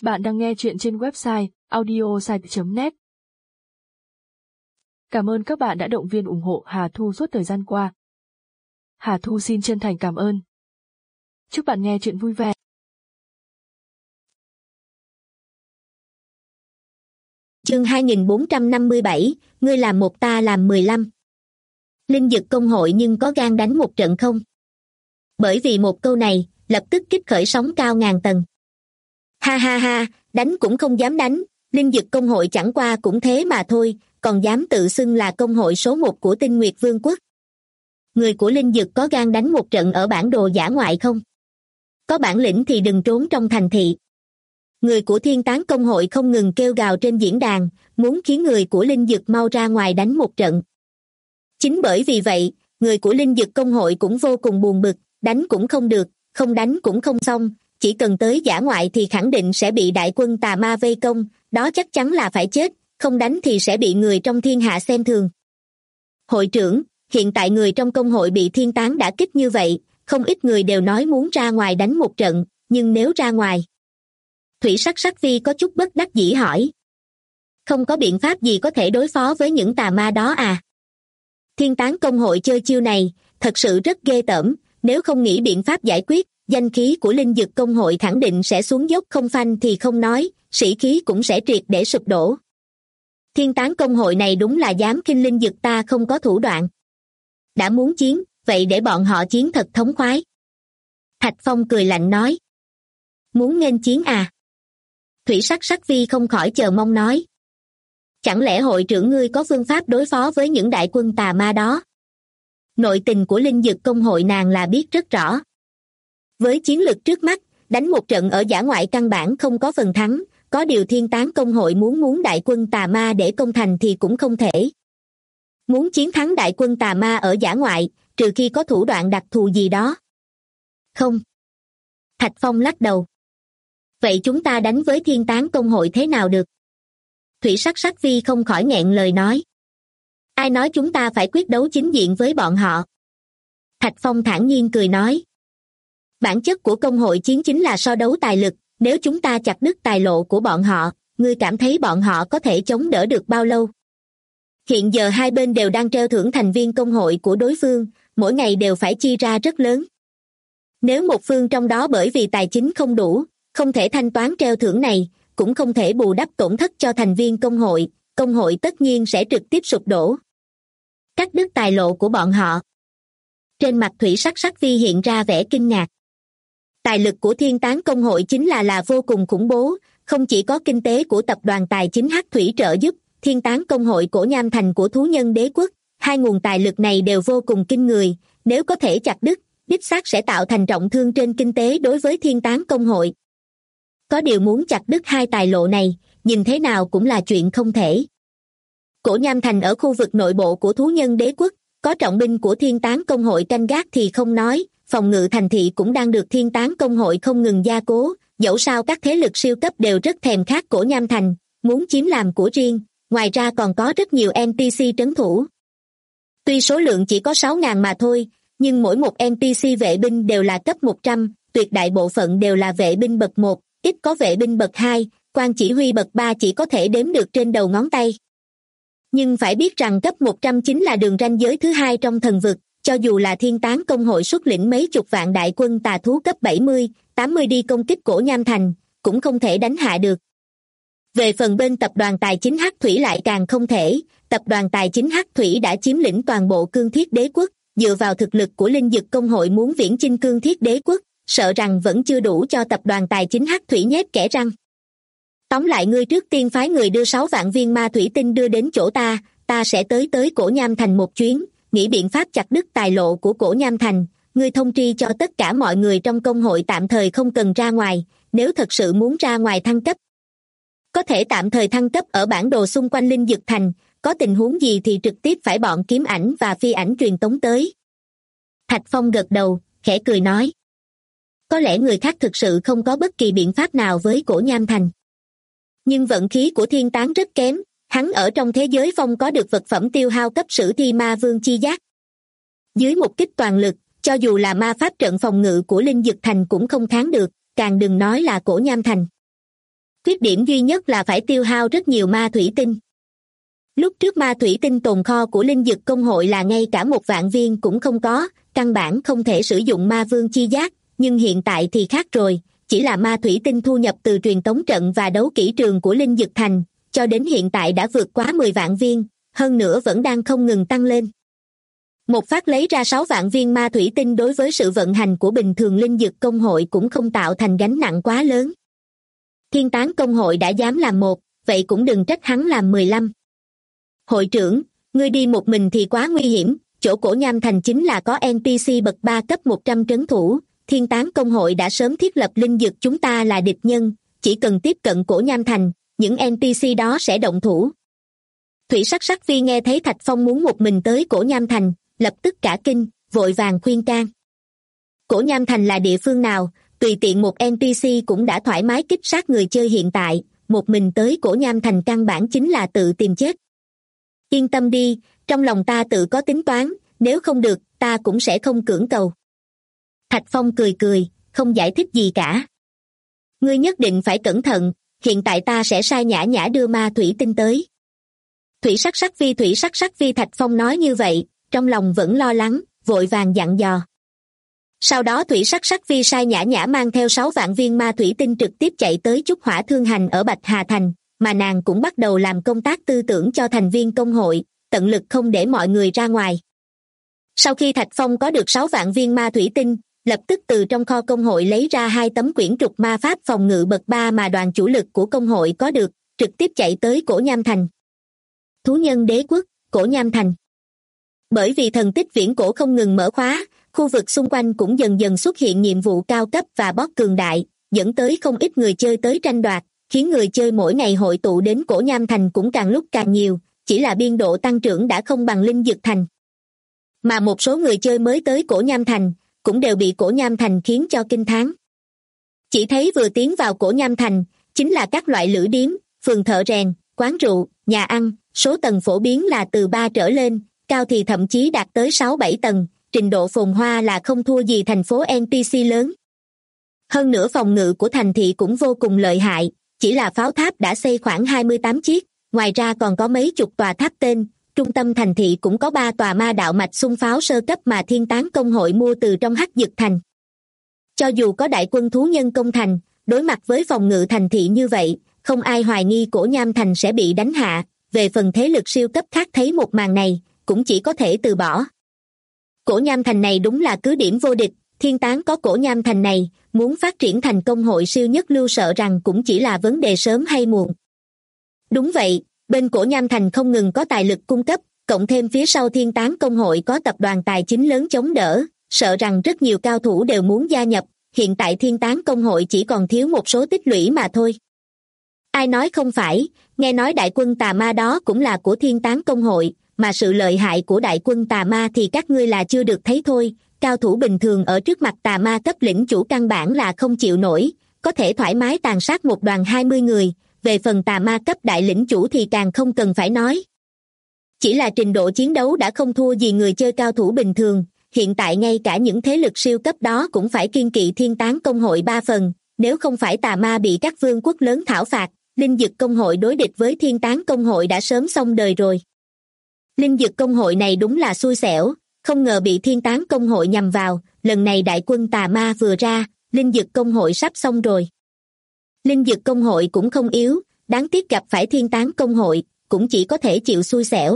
Bạn đang nghe chuyện trên website audiosite.net. Cảm ơn các bạn đã động viên ủng hộ Hà Thu suốt thời gian qua. Hà Thu xin chân thành cảm ơn. Chúc bạn nghe chuyện vui vẻ. Chương 2457, ngươi làm một ta làm 15. Linh Dực công hội nhưng có gan đánh một trận không? Bởi vì một câu này, lập tức kích khởi sóng cao ngàn tầng. Ha ha ha, đánh cũng không dám đánh, Linh Dực công hội chẳng qua cũng thế mà thôi, còn dám tự xưng là công hội số 1 của Tinh Nguyệt Vương quốc. Người của Linh Dực có gan đánh một trận ở bản đồ dã ngoại không? Có bản lĩnh thì đừng trốn trong thành thị. Người của Thiên Tán công hội không ngừng kêu gào trên diễn đàn, muốn khiến người của Linh Dực mau ra ngoài đánh một trận. Chính bởi vì vậy, người của Linh Dực công hội cũng vô cùng buồn bực, đánh cũng không được, không đánh cũng không xong, chỉ cần tới dã ngoại thì khẳng định sẽ bị đại quân tà ma vây công, đó chắc chắn là phải chết, không đánh thì sẽ bị người trong thiên hạ xem thường. Hội trưởng, hiện tại người trong công hội bị Thiên Tán đả kích như vậy, không ít người đều nói muốn ra ngoài đánh một trận, nhưng nếu ra ngoài... Thủy Sắc Sắc Vi có chút bất đắc dĩ hỏi. Không có biện pháp gì có thể đối phó với những tà ma đó à? Thiên Tán công hội chơi chiêu này, thật sự rất ghê tởm, nếu không nghĩ biện pháp giải quyết, danh khí của Linh Dực công hội khẳng định sẽ xuống dốc không phanh thì không nói, sĩ khí cũng sẽ triệt để sụp đổ. Thiên Tán công hội này đúng là dám khinh Linh Dực ta không có thủ đoạn. Đã muốn chiến, vậy để bọn họ chiến thật thống khoái. Thạch Phong cười lạnh nói. Muốn nghênh chiến à? Thủy Sắc Sắc Vi không khỏi chờ mong nói. Chẳng lẽ hội trưởng ngươi có phương pháp đối phó với những đại quân tà ma đó? Nội tình của Linh Dực công hội nàng là biết rất rõ. Với chiến lực trước mắt, đánh một trận ở dã ngoại căn bản không có phần thắng, có điều Thiên Tán công hội muốn đại quân tà ma để công thành thì cũng không thể. Muốn chiến thắng đại quân tà ma ở dã ngoại, trừ khi có thủ đoạn đặc thù gì đó. Không. Thạch Phong lắc đầu. Vậy chúng ta đánh với Thiên Tán công hội thế nào được? Thủy Sắc Sắc Vi không khỏi nghẹn lời nói. Ai nói chúng ta phải quyết đấu chính diện với bọn họ? Thạch Phong thản nhiên cười nói. Bản chất của công hội chiến chính là so đấu tài lực, nếu chúng ta chặt đứt tài lộ của bọn họ, ngươi cảm thấy bọn họ có thể chống đỡ được bao lâu? Hiện giờ hai bên đều đang treo thưởng thành viên công hội của đối phương, mỗi ngày đều phải chi ra rất lớn. Nếu một phương trong đó bởi vì tài chính không đủ, không thể thanh toán treo thưởng này, cũng không thể bù đắp tổn thất cho thành viên công hội tất nhiên sẽ trực tiếp sụp đổ. Cắt đứt tài lộ của bọn họ. Trên mặt Thủy Sắc Sắc Vi hiện ra vẻ kinh ngạc. Tài lực của Thiên Tán công hội chính là vô cùng khủng bố, không chỉ có kinh tế của tập đoàn tài chính Hắc Thủy trợ giúp, Thiên Tán công hội Cổ Nham Thành của Thú Nhân Đế Quốc, hai nguồn tài lực này đều vô cùng kinh người, nếu có thể chặt đứt, đích xác sẽ tạo thành trọng thương trên kinh tế đối với Thiên Tán công hội. Có điều muốn chặt đứt hai tài lộ này, nhìn thế nào cũng là chuyện không thể. Cổ Nham Thành ở khu vực nội bộ của Thú Nhân Đế Quốc, có trọng binh của Thiên Tán công hội canh gác thì không nói, phòng ngự thành thị cũng đang được Thiên Tán công hội không ngừng gia cố, dẫu sao các thế lực siêu cấp đều rất thèm khát Cổ Nham Thành, muốn chiếm làm của riêng, ngoài ra còn có rất nhiều NPC trấn thủ. Tuy số lượng chỉ có 6.000 mà thôi, nhưng mỗi một NPC vệ binh đều là cấp 100, tuyệt đại bộ phận đều là vệ binh bậc 1, ít có vệ binh bậc 2, quan chỉ huy bậc 3 chỉ có thể đếm được trên đầu ngón tay. Nhưng phải biết rằng cấp 100 chính là đường ranh giới thứ hai trong thần vực, cho dù là Thiên Tán công hội xuất lĩnh mấy chục vạn đại quân tà thú cấp 70, 80 đi công kích Cổ Nham Thành, cũng không thể đánh hạ được. Về phần bên tập đoàn tài chính Hắc Thủy lại càng không thể, tập đoàn tài chính Hắc Thủy đã chiếm lĩnh toàn bộ Cương Thiết Đế Quốc, dựa vào thực lực của Linh Dực công hội muốn viễn chinh Cương Thiết Đế Quốc, sợ rằng vẫn chưa đủ cho tập đoàn tài chính Hắc Thủy nhét kẽ răng. Tóm lại ngươi trước tiên phái người đưa 6 vạn viên ma thủy tinh đưa đến chỗ ta sẽ tới Cổ Nham Thành một chuyến, nghĩ biện pháp chặt đứt tài lộ của Cổ Nham Thành, ngươi thông tri cho tất cả mọi người trong công hội tạm thời không cần ra ngoài, nếu thật sự muốn ra ngoài thăng cấp. Có thể tạm thời thăng cấp ở bản đồ xung quanh Linh Dực Thành, có tình huống gì thì trực tiếp phải bọn kiếm ảnh và phi ảnh truyền tống tới. Thạch Phong gật đầu, khẽ cười nói. Có lẽ người khác thực sự không có bất kỳ biện pháp nào với Cổ Nham Thành. Nhưng vận khí của Thiên Tán rất kém, hắn ở trong thế giới phong có được vật phẩm tiêu hao cấp sử thi ma vương chi giác. Dưới một kích toàn lực, cho dù là ma pháp trận phòng ngự của Linh Dực Thành cũng không kháng được, càng đừng nói là Cổ Nham Thành. Khuyết điểm duy nhất là phải tiêu hao rất nhiều ma thủy tinh. Lúc trước ma thủy tinh tồn kho của linh dực công hội là ngay cả 1 vạn viên cũng không có, căn bản không thể sử dụng ma vương chi giác, nhưng hiện tại thì khác rồi, chỉ là ma thủy tinh thu nhập từ truyền tống trận và đấu kỹ trường của linh dực thành, cho đến hiện tại đã vượt quá 10 vạn viên, hơn nữa vẫn đang không ngừng tăng lên. Một phát lấy ra 6 vạn viên ma thủy tinh đối với sự vận hành của bình thường linh dực công hội cũng không tạo thành gánh nặng quá lớn. Thiên tán công hội đã dám làm 1, vậy cũng đừng trách hắn làm 15. Hội trưởng, ngươi đi một mình thì quá nguy hiểm, chỗ Cổ Nham Thành chính là có NPC bậc 3 cấp 100 trấn thủ, thiên tán công hội đã sớm thiết lập linh dực chúng ta là địch nhân, chỉ cần tiếp cận Cổ Nham Thành, những NPC đó sẽ động thủ. Thủy Sắc Sắc Vi nghe thấy Thạch Phong muốn một mình tới Cổ Nham Thành, lập tức cả kinh, vội vàng khuyên can. Cổ Nham Thành là địa phương nào, tùy tiện một NPC cũng đã thoải mái kích sát người chơi hiện tại, một mình tới Cổ Nham Thành căn bản chính là tự tìm chết. Yên tâm đi, trong lòng ta tự có tính toán, nếu không được, ta cũng sẽ không cưỡng cầu. Thạch Phong cười cười, không giải thích gì cả. Ngươi nhất định phải cẩn thận, hiện tại ta sẽ sai Nhã Nhã đưa ma thủy tinh tới. Thủy Sắc Sắc Vi Thạch Phong nói như vậy, trong lòng vẫn lo lắng, vội vàng dặn dò. Sau đó Thủy Sắc Sắc Vi sai Nhã Nhã mang theo 6 vạn viên ma thủy tinh trực tiếp chạy tới Trúc Hỏa Thương Hành ở Bạch Hà Thành, mà nàng cũng bắt đầu làm công tác tư tưởng cho thành viên công hội, tận lực không để mọi người ra ngoài. Sau khi Thạch Phong có được 6 vạn viên ma thủy tinh, lập tức từ trong kho công hội lấy ra 2 tấm quyển trục ma pháp phòng ngự bậc 3 mà đoàn chủ lực của công hội có được, trực tiếp chạy tới Cổ Nham Thành. Thú nhân đế quốc, Cổ Nham Thành. Bởi vì thần tích viễn cổ không ngừng mở khóa, khu vực xung quanh cũng dần dần xuất hiện nhiệm vụ cao cấp và boss cường đại, dẫn tới không ít người chơi tới tranh đoạt, khiến người chơi mỗi ngày hội tụ đến Cổ Nham Thành cũng càng lúc càng nhiều, chỉ là biên độ tăng trưởng đã không bằng linh dực thành. Mà một số người chơi mới tới Cổ Nham Thành, cũng đều bị Cổ Nham Thành khiến cho kinh thán. Chỉ thấy vừa tiến vào Cổ Nham Thành, chính là các loại lữ điếm, phường thợ rèn, quán rượu, nhà ăn, số tầng phổ biến là từ 3 trở lên, cao thì thậm chí đạt tới 6-7 tầng, trình độ phồn hoa là không thua gì thành phố NPC lớn. Hơn nữa phòng ngự của thành thị cũng vô cùng lợi hại, chỉ là pháo tháp đã xây khoảng 28 chiếc, ngoài ra còn có mấy chục tòa tháp tên, trung tâm thành thị cũng có 3 tòa ma đạo mạch xung pháo sơ cấp mà thiên tán công hội mua từ trong Hắc Dực Thành. Cho dù có đại quân thú nhân công thành, đối mặt với phòng ngự thành thị như vậy, không ai hoài nghi Cổ Nham Thành sẽ bị đánh hạ, về phần thế lực siêu cấp khác thấy một màn này, cũng chỉ có thể từ bỏ. Cổ Nham Thành này đúng là cứ điểm vô địch, thiên tán có Cổ Nham Thành này, muốn phát triển thành công hội siêu nhất lưu sợ rằng cũng chỉ là vấn đề sớm hay muộn. Đúng vậy, bên Cổ Nham Thành không ngừng có tài lực cung cấp, cộng thêm phía sau thiên tán công hội có tập đoàn tài chính lớn chống đỡ, sợ rằng rất nhiều cao thủ đều muốn gia nhập, hiện tại thiên tán công hội chỉ còn thiếu một số tích lũy mà thôi. Ai nói không phải, nghe nói đại quân tà ma đó cũng là của thiên tán công hội, mà sự lợi hại của đại quân tà ma thì các ngươi là chưa được thấy thôi, cao thủ bình thường ở trước mặt tà ma cấp lĩnh chủ căn bản là không chịu nổi, có thể thoải mái tàn sát một đoàn 20 người, về phần tà ma cấp đại lĩnh chủ thì càng không cần phải nói. Chỉ là trình độ chiến đấu đã không thua gì người chơi cao thủ bình thường, hiện tại ngay cả những thế lực siêu cấp đó cũng phải kiêng kỵ thiên tán công hội 3 phần, nếu không phải tà ma bị các vương quốc lớn thảo phạt, linh dực công hội đối địch với thiên tán công hội đã sớm xong đời rồi. Linh dực công hội này đúng là xui xẻo, không ngờ bị thiên tán công hội nhằm vào, lần này đại quân tà ma vừa ra, linh dực công hội sắp xong rồi. Linh dực công hội cũng không yếu, đáng tiếc gặp phải thiên tán công hội, cũng chỉ có thể chịu xui xẻo.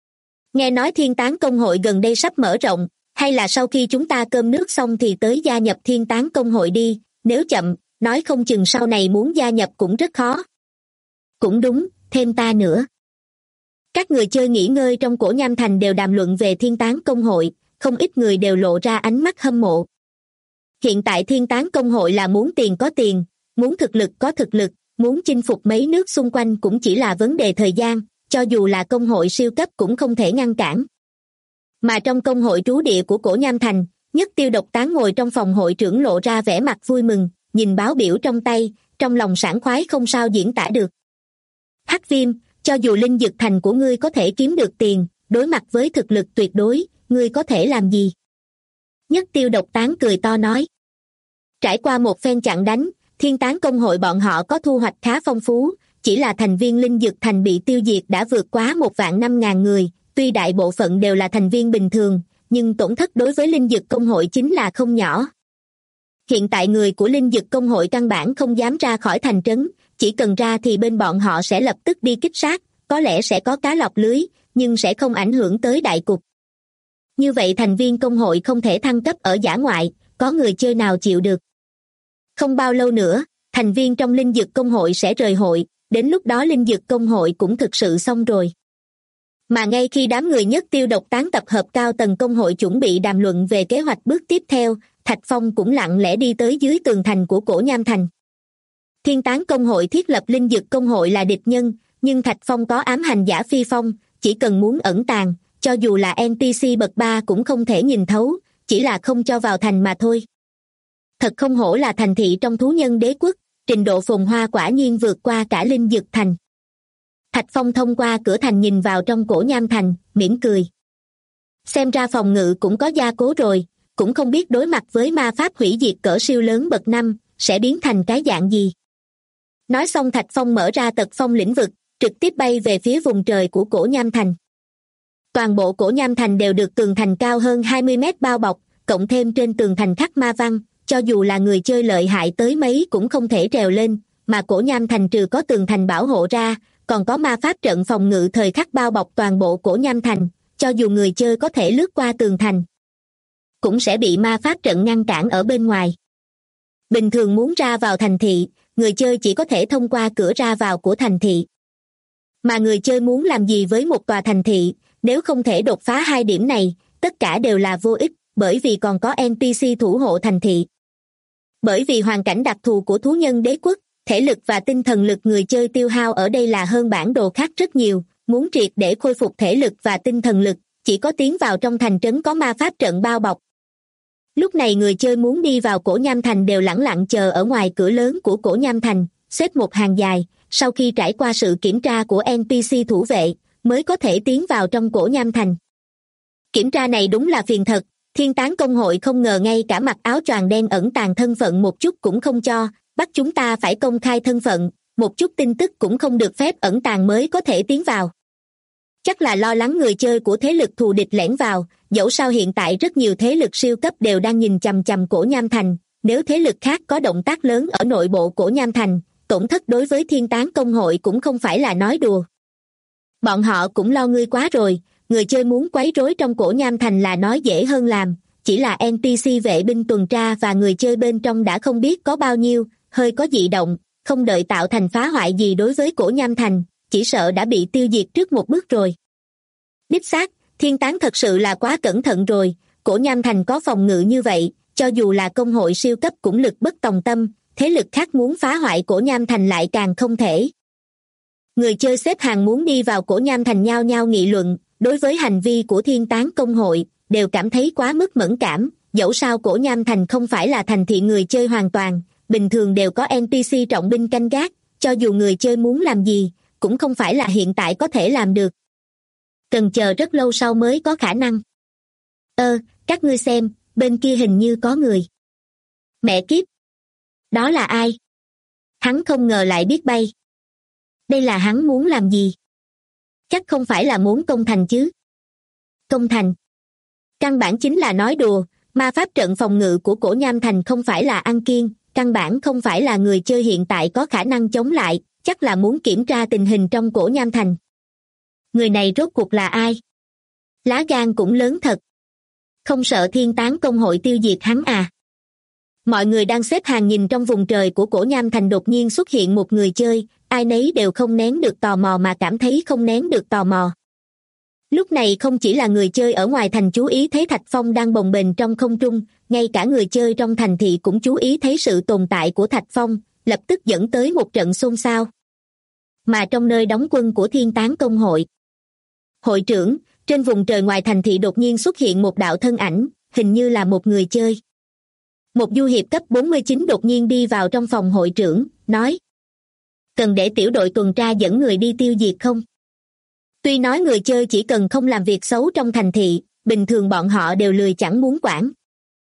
Nghe nói thiên tán công hội gần đây sắp mở rộng, hay là sau khi chúng ta cơm nước xong thì tới gia nhập thiên tán công hội đi, nếu chậm, nói không chừng sau này muốn gia nhập cũng rất khó. Cũng đúng, thêm ta nữa. Các người chơi nghỉ ngơi trong Cổ Nham Thành đều đàm luận về thiên tán công hội, không ít người đều lộ ra ánh mắt hâm mộ. Hiện tại thiên tán công hội là muốn tiền có tiền, muốn thực lực có thực lực, muốn chinh phục mấy nước xung quanh cũng chỉ là vấn đề thời gian, cho dù là công hội siêu cấp cũng không thể ngăn cản. Mà trong công hội trú địa của Cổ Nham Thành, Nhất Tiêu Độc Tán ngồi trong phòng hội trưởng lộ ra vẻ mặt vui mừng, nhìn báo biểu trong tay, trong lòng sảng khoái không sao diễn tả được. Hắc Viêm, cho dù linh dực thành của ngươi có thể kiếm được tiền, đối mặt với thực lực tuyệt đối, ngươi có thể làm gì? Nhất Tiêu Độc Tán cười to nói. Trải qua một phen chặn đánh, Thiên tán công hội bọn họ có thu hoạch khá phong phú, chỉ là thành viên linh dực thành bị tiêu diệt đã vượt quá 1.500.000 người, tuy đại bộ phận đều là thành viên bình thường, nhưng tổn thất đối với linh dực công hội chính là không nhỏ. Hiện tại người của linh dực công hội căn bản không dám ra khỏi thành trấn, chỉ cần ra thì bên bọn họ sẽ lập tức đi kích sát, có lẽ sẽ có cá lọc lưới, nhưng sẽ không ảnh hưởng tới đại cục. Như vậy thành viên công hội không thể thăng cấp ở dã ngoại, có người chơi nào chịu được. Không bao lâu nữa, thành viên trong linh dực công hội sẽ rời hội, đến lúc đó linh dực công hội cũng thực sự xong rồi. Mà ngay khi đám người nhất tiêu độc tán tập hợp cao tầng công hội chuẩn bị đàm luận về kế hoạch bước tiếp theo, Thạch Phong cũng lặng lẽ đi tới dưới tường thành của Cổ Nham Thành. Thiên tán công hội thiết lập linh dực công hội là địch nhân, nhưng Thạch Phong có ám hành giả phi phong, chỉ cần muốn ẩn tàng, cho dù là NPC bậc 3 cũng không thể nhìn thấu, chỉ là không cho vào thành mà thôi. Thật không hổ là thành thị trong thú nhân đế quốc, trình độ phồn hoa quả nhiên vượt qua cả linh dực thành. Thạch Phong thông qua cửa thành nhìn vào trong Cổ Nham Thành, mỉm cười. Xem ra phòng ngự cũng có gia cố rồi, cũng không biết đối mặt với ma pháp hủy diệt cỡ siêu lớn bậc 5, sẽ biến thành cái dạng gì. Nói xong Thạch Phong mở ra tật phong lĩnh vực, trực tiếp bay về phía vùng trời của Cổ Nham Thành. Toàn bộ Cổ Nham Thành đều được tường thành cao hơn 20 mét bao bọc, cộng thêm trên tường thành khắc ma văn, cho dù là người chơi lợi hại tới mấy cũng không thể trèo lên, mà Cổ Nham Thành trừ có tường thành bảo hộ ra, còn có ma pháp trận phòng ngự thời khắc bao bọc toàn bộ Cổ Nham Thành, cho dù người chơi có thể lướt qua tường thành, cũng sẽ bị ma pháp trận ngăn cản ở bên ngoài. Bình thường muốn ra vào thành thị, người chơi chỉ có thể thông qua cửa ra vào của thành thị. Mà người chơi muốn làm gì với một tòa thành thị, nếu không thể đột phá hai điểm này, tất cả đều là vô ích, bởi vì còn có NPC thủ hộ thành thị. Bởi vì hoàn cảnh đặc thù của thú nhân đế quốc, thể lực và tinh thần lực người chơi tiêu hao ở đây là hơn bản đồ khác rất nhiều, muốn triệt để khôi phục thể lực và tinh thần lực, chỉ có tiến vào trong thành trấn có ma pháp trận bao bọc. Lúc này người chơi muốn đi vào Cổ Nham Thành đều lẳng lặng chờ ở ngoài cửa lớn của Cổ Nham Thành, xếp một hàng dài, sau khi trải qua sự kiểm tra của NPC thủ vệ, mới có thể tiến vào trong Cổ Nham Thành. Kiểm tra này đúng là phiền thật, thiên tán công hội không ngờ ngay cả mặc áo choàng đen ẩn tàng thân phận một chút cũng không cho, bắt chúng ta phải công khai thân phận, một chút tin tức cũng không được phép ẩn tàng mới có thể tiến vào. Chắc là lo lắng người chơi của thế lực thù địch lẻn vào, dẫu sao hiện tại rất nhiều thế lực siêu cấp đều đang nhìn chằm chằm Cổ Nham Thành, nếu thế lực khác có động tác lớn ở nội bộ Cổ Nham Thành, tổn thất đối với thiên tán công hội cũng không phải là nói đùa. Bọn họ cũng lo ngươi quá rồi, người chơi muốn quấy rối trong Cổ Nham Thành là nói dễ hơn làm, chỉ là NPC vệ binh tuần tra và người chơi bên trong đã không biết có bao nhiêu, hơi có dị động, không đợi tạo thành phá hoại gì đối với Cổ Nham Thành, chỉ sợ đã bị tiêu diệt trước một bước rồi. Đích xác, thiên tán thật sự là quá cẩn thận rồi, Cổ Nham Thành có phòng ngự như vậy, cho dù là công hội siêu cấp cũng lực bất tòng tâm, thế lực khác muốn phá hoại Cổ Nham Thành lại càng không thể. Người chơi xếp hàng muốn đi vào Cổ Nham Thành nhao nhao nghị luận, đối với hành vi của thiên tán công hội, đều cảm thấy quá mức mẫn cảm, dẫu sao Cổ Nham Thành không phải là thành thị người chơi hoàn toàn, bình thường đều có NPC trọng binh canh gác, cho dù người chơi muốn làm gì, cũng không phải là hiện tại có thể làm được. Cần chờ rất lâu sau mới có khả năng. Các ngươi xem, bên kia hình như có người. Mẹ kiếp! Đó là ai? Hắn không ngờ lại biết bay. Đây là hắn muốn làm gì? Chắc không phải là muốn công thành chứ? Công thành? Căn bản chính là nói đùa, ma pháp trận phòng ngự của Cổ Nham Thành không phải là ăn kiêng, căn bản không phải là người chơi hiện tại có khả năng chống lại, chắc là muốn kiểm tra tình hình trong Cổ Nham Thành. Người này rốt cuộc là ai? Lá gan cũng lớn thật. Không sợ thiên tán công hội tiêu diệt hắn à? Mọi người đang xếp hàng nhìn trong vùng trời của Cổ Nham Thành đột nhiên xuất hiện một người chơi, ai nấy đều không nén được tò mò mà cảm thấy không nén được tò mò. Lúc này không chỉ là người chơi ở ngoài thành chú ý thấy Thạch Phong đang bồng bềnh trong không trung, ngay cả người chơi trong thành thị cũng chú ý thấy sự tồn tại của Thạch Phong, lập tức dẫn tới một trận xôn xao. Mà trong nơi đóng quân của thiên tán công hội, hội trưởng, trên vùng trời ngoài thành thị đột nhiên xuất hiện một đạo thân ảnh, hình như là một người chơi. Một du hiệp cấp 49 đột nhiên đi vào trong phòng hội trưởng, nói: cần để tiểu đội tuần tra dẫn người đi tiêu diệt không? Tuy nói người chơi chỉ cần không làm việc xấu trong thành thị, bình thường bọn họ đều lười chẳng muốn quản.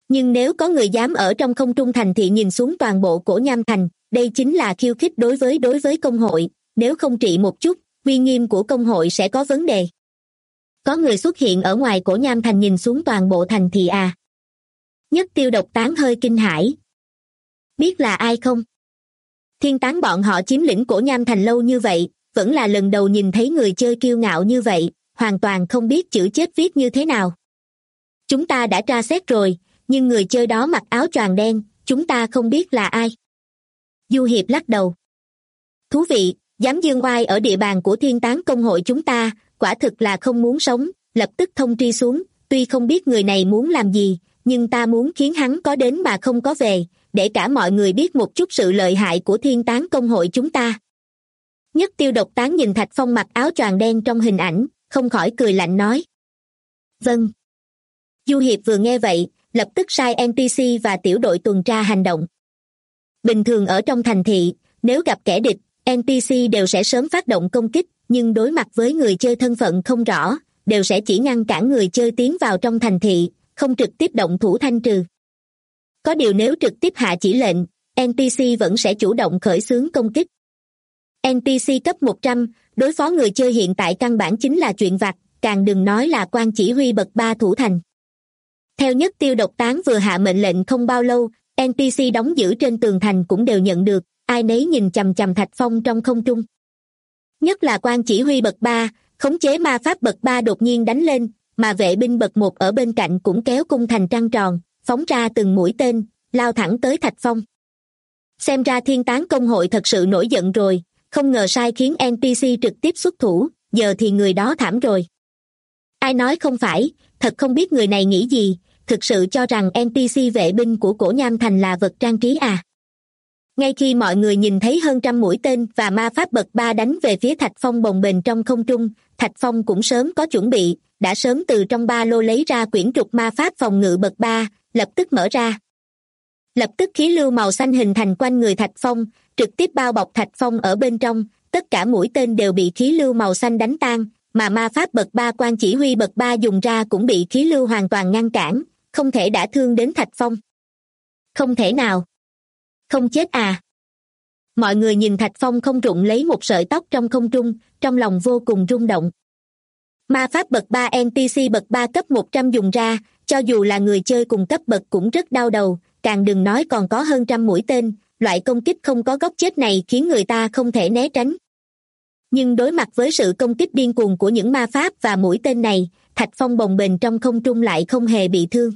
Nhưng nếu có người dám ở trong không trung thành thị nhìn xuống toàn bộ Cổ Nham Thành, đây chính là khiêu khích đối với công hội, nếu không trị một chút, uy nghiêm của công hội sẽ có vấn đề. Có người xuất hiện ở ngoài Cổ Nham Thành nhìn xuống toàn bộ thành thị à? Nhất Tiêu Độc Tán hơi kinh hãi. Biết là ai không? Thiên Tán bọn họ chiếm lĩnh Cổ Nham Thành lâu như vậy, vẫn là lần đầu nhìn thấy người chơi kiêu ngạo như vậy, hoàn toàn không biết chữ chết viết như thế nào. Chúng ta đã tra xét rồi, nhưng người chơi đó mặc áo choàng đen, chúng ta không biết là ai. Du Hiệp lắc đầu. Thú vị, dám dương oai ở địa bàn của Thiên Tán công hội chúng ta, quả thực là không muốn sống, lập tức thông tri xuống, tuy không biết người này muốn làm gì, nhưng ta muốn khiến hắn có đến mà không có về, để cả mọi người biết một chút sự lợi hại của Thiên Tán công hội chúng ta. Nhất Tiêu Độc Tán nhìn Thạch Phong mặc áo choàng đen trong hình ảnh, không khỏi cười lạnh nói. Vâng. Du Hiệp vừa nghe vậy, lập tức sai NPC và tiểu đội tuần tra hành động. Bình thường ở trong thành thị, nếu gặp kẻ địch, NPC đều sẽ sớm phát động công kích, nhưng đối mặt với người chơi thân phận không rõ, đều sẽ chỉ ngăn cản người chơi tiến vào trong thành thị, không trực tiếp động thủ thanh trừ. Có điều nếu trực tiếp hạ chỉ lệnh, NPC vẫn sẽ chủ động khởi xướng công kích. NPC cấp 100, đối phó người chơi hiện tại căn bản chính là chuyện vặt, càng đừng nói là quan chỉ huy bậc 3 thủ thành. Theo Nhất Tiêu Độc Tán vừa hạ mệnh lệnh không bao lâu, NPC đóng giữ trên tường thành cũng đều nhận được, ai nấy nhìn chằm chằm Thạch Phong trong không trung. Nhất là quan chỉ huy bậc 3, khống chế ma pháp bậc 3 đột nhiên đánh lên, mà vệ binh bậc 1 ở bên cạnh cũng kéo cung thành trăng tròn, phóng ra từng mũi tên, lao thẳng tới Thạch Phong. Xem ra Thiên Tán công hội thật sự nổi giận rồi, không ngờ sai khiến NPC trực tiếp xuất thủ, giờ thì người đó thảm rồi. Ai nói không phải, thật không biết người này nghĩ gì, thực sự cho rằng NPC vệ binh của Cổ Nham Thành là vật trang trí à. Ngay khi mọi người nhìn thấy hơn trăm mũi tên và ma pháp bậc 3 đánh về phía Thạch Phong bồng bềnh trong không trung, Thạch Phong cũng sớm có chuẩn bị, đã sớm từ trong ba lô lấy ra quyển trục ma pháp phòng ngự bậc 3, lập tức mở ra. Lập tức khí lưu màu xanh hình thành quanh người Thạch Phong, trực tiếp bao bọc Thạch Phong ở bên trong, tất cả mũi tên đều bị khí lưu màu xanh đánh tan, mà ma pháp bậc 3 quan chỉ huy bậc 3 dùng ra cũng bị khí lưu hoàn toàn ngăn cản, không thể đả thương đến Thạch Phong. Không thể nào. Không chết à? Mọi người nhìn Thạch Phong không rụng lấy một sợi tóc trong không trung, trong lòng vô cùng rung động. Ma pháp bậc 3 NPC bậc 3 cấp 100 dùng ra, cho dù là người chơi cùng cấp bậc cũng rất đau đầu, càng đừng nói còn có hơn trăm mũi tên, loại công kích không có góc chết này khiến người ta không thể né tránh. Nhưng đối mặt với sự công kích điên cuồng của những ma pháp và mũi tên này, Thạch Phong bồng bềnh trong không trung lại không hề bị thương.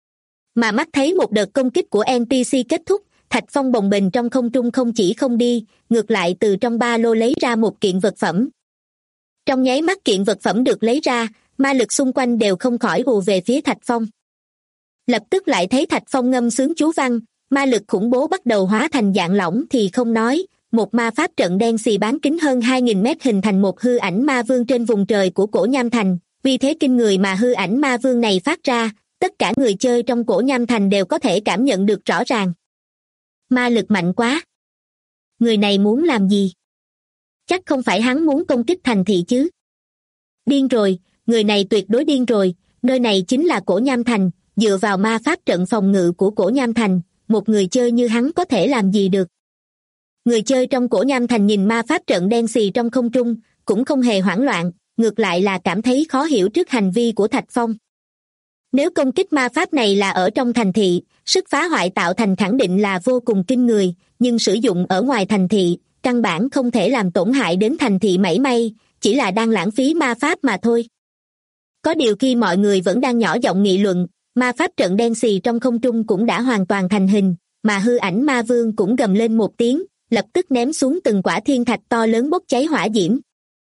Mà mắt thấy một đợt công kích của NPC kết thúc, Thạch Phong bồng bềnh trong không trung không chỉ không đi, ngược lại từ trong ba lô lấy ra một kiện vật phẩm. Trong nháy mắt kiện vật phẩm được lấy ra, ma lực xung quanh đều không khỏi ùa về phía Thạch Phong. Lập tức lại thấy Thạch Phong ngâm sướng chú văn, ma lực khủng bố bắt đầu hóa thành dạng lỏng thì không nói, một ma pháp trận đen xì bán kính hơn 2.000 mét hình thành một hư ảnh ma vương trên vùng trời của Cổ Nham Thành, vì thế kinh người mà hư ảnh ma vương này phát ra, tất cả người chơi trong Cổ Nham Thành đều có thể cảm nhận được rõ ràng. Ma lực mạnh quá. Người này muốn làm gì? Chắc không phải hắn muốn công kích thành thị chứ? Điên rồi, người này tuyệt đối điên rồi, nơi này chính là Cổ Nham Thành, dựa vào ma pháp trận phòng ngự của Cổ Nham Thành, một người chơi như hắn có thể làm gì được? Người chơi trong Cổ Nham Thành nhìn ma pháp trận đen xì trong không trung, cũng không hề hoảng loạn, ngược lại là cảm thấy khó hiểu trước hành vi của Thạch Phong. Nếu công kích ma pháp này là ở trong thành thị, sức phá hoại tạo thành khẳng định là vô cùng kinh người, nhưng sử dụng ở ngoài thành thị, căn bản không thể làm tổn hại đến thành thị mảy may, chỉ là đang lãng phí ma pháp mà thôi. Có điều khi mọi người vẫn đang nhỏ giọng nghị luận, ma pháp trận đen xì trong không trung cũng đã hoàn toàn thành hình, mà hư ảnh ma vương cũng gầm lên một tiếng, lập tức ném xuống từng quả thiên thạch to lớn bốc cháy hỏa diễm.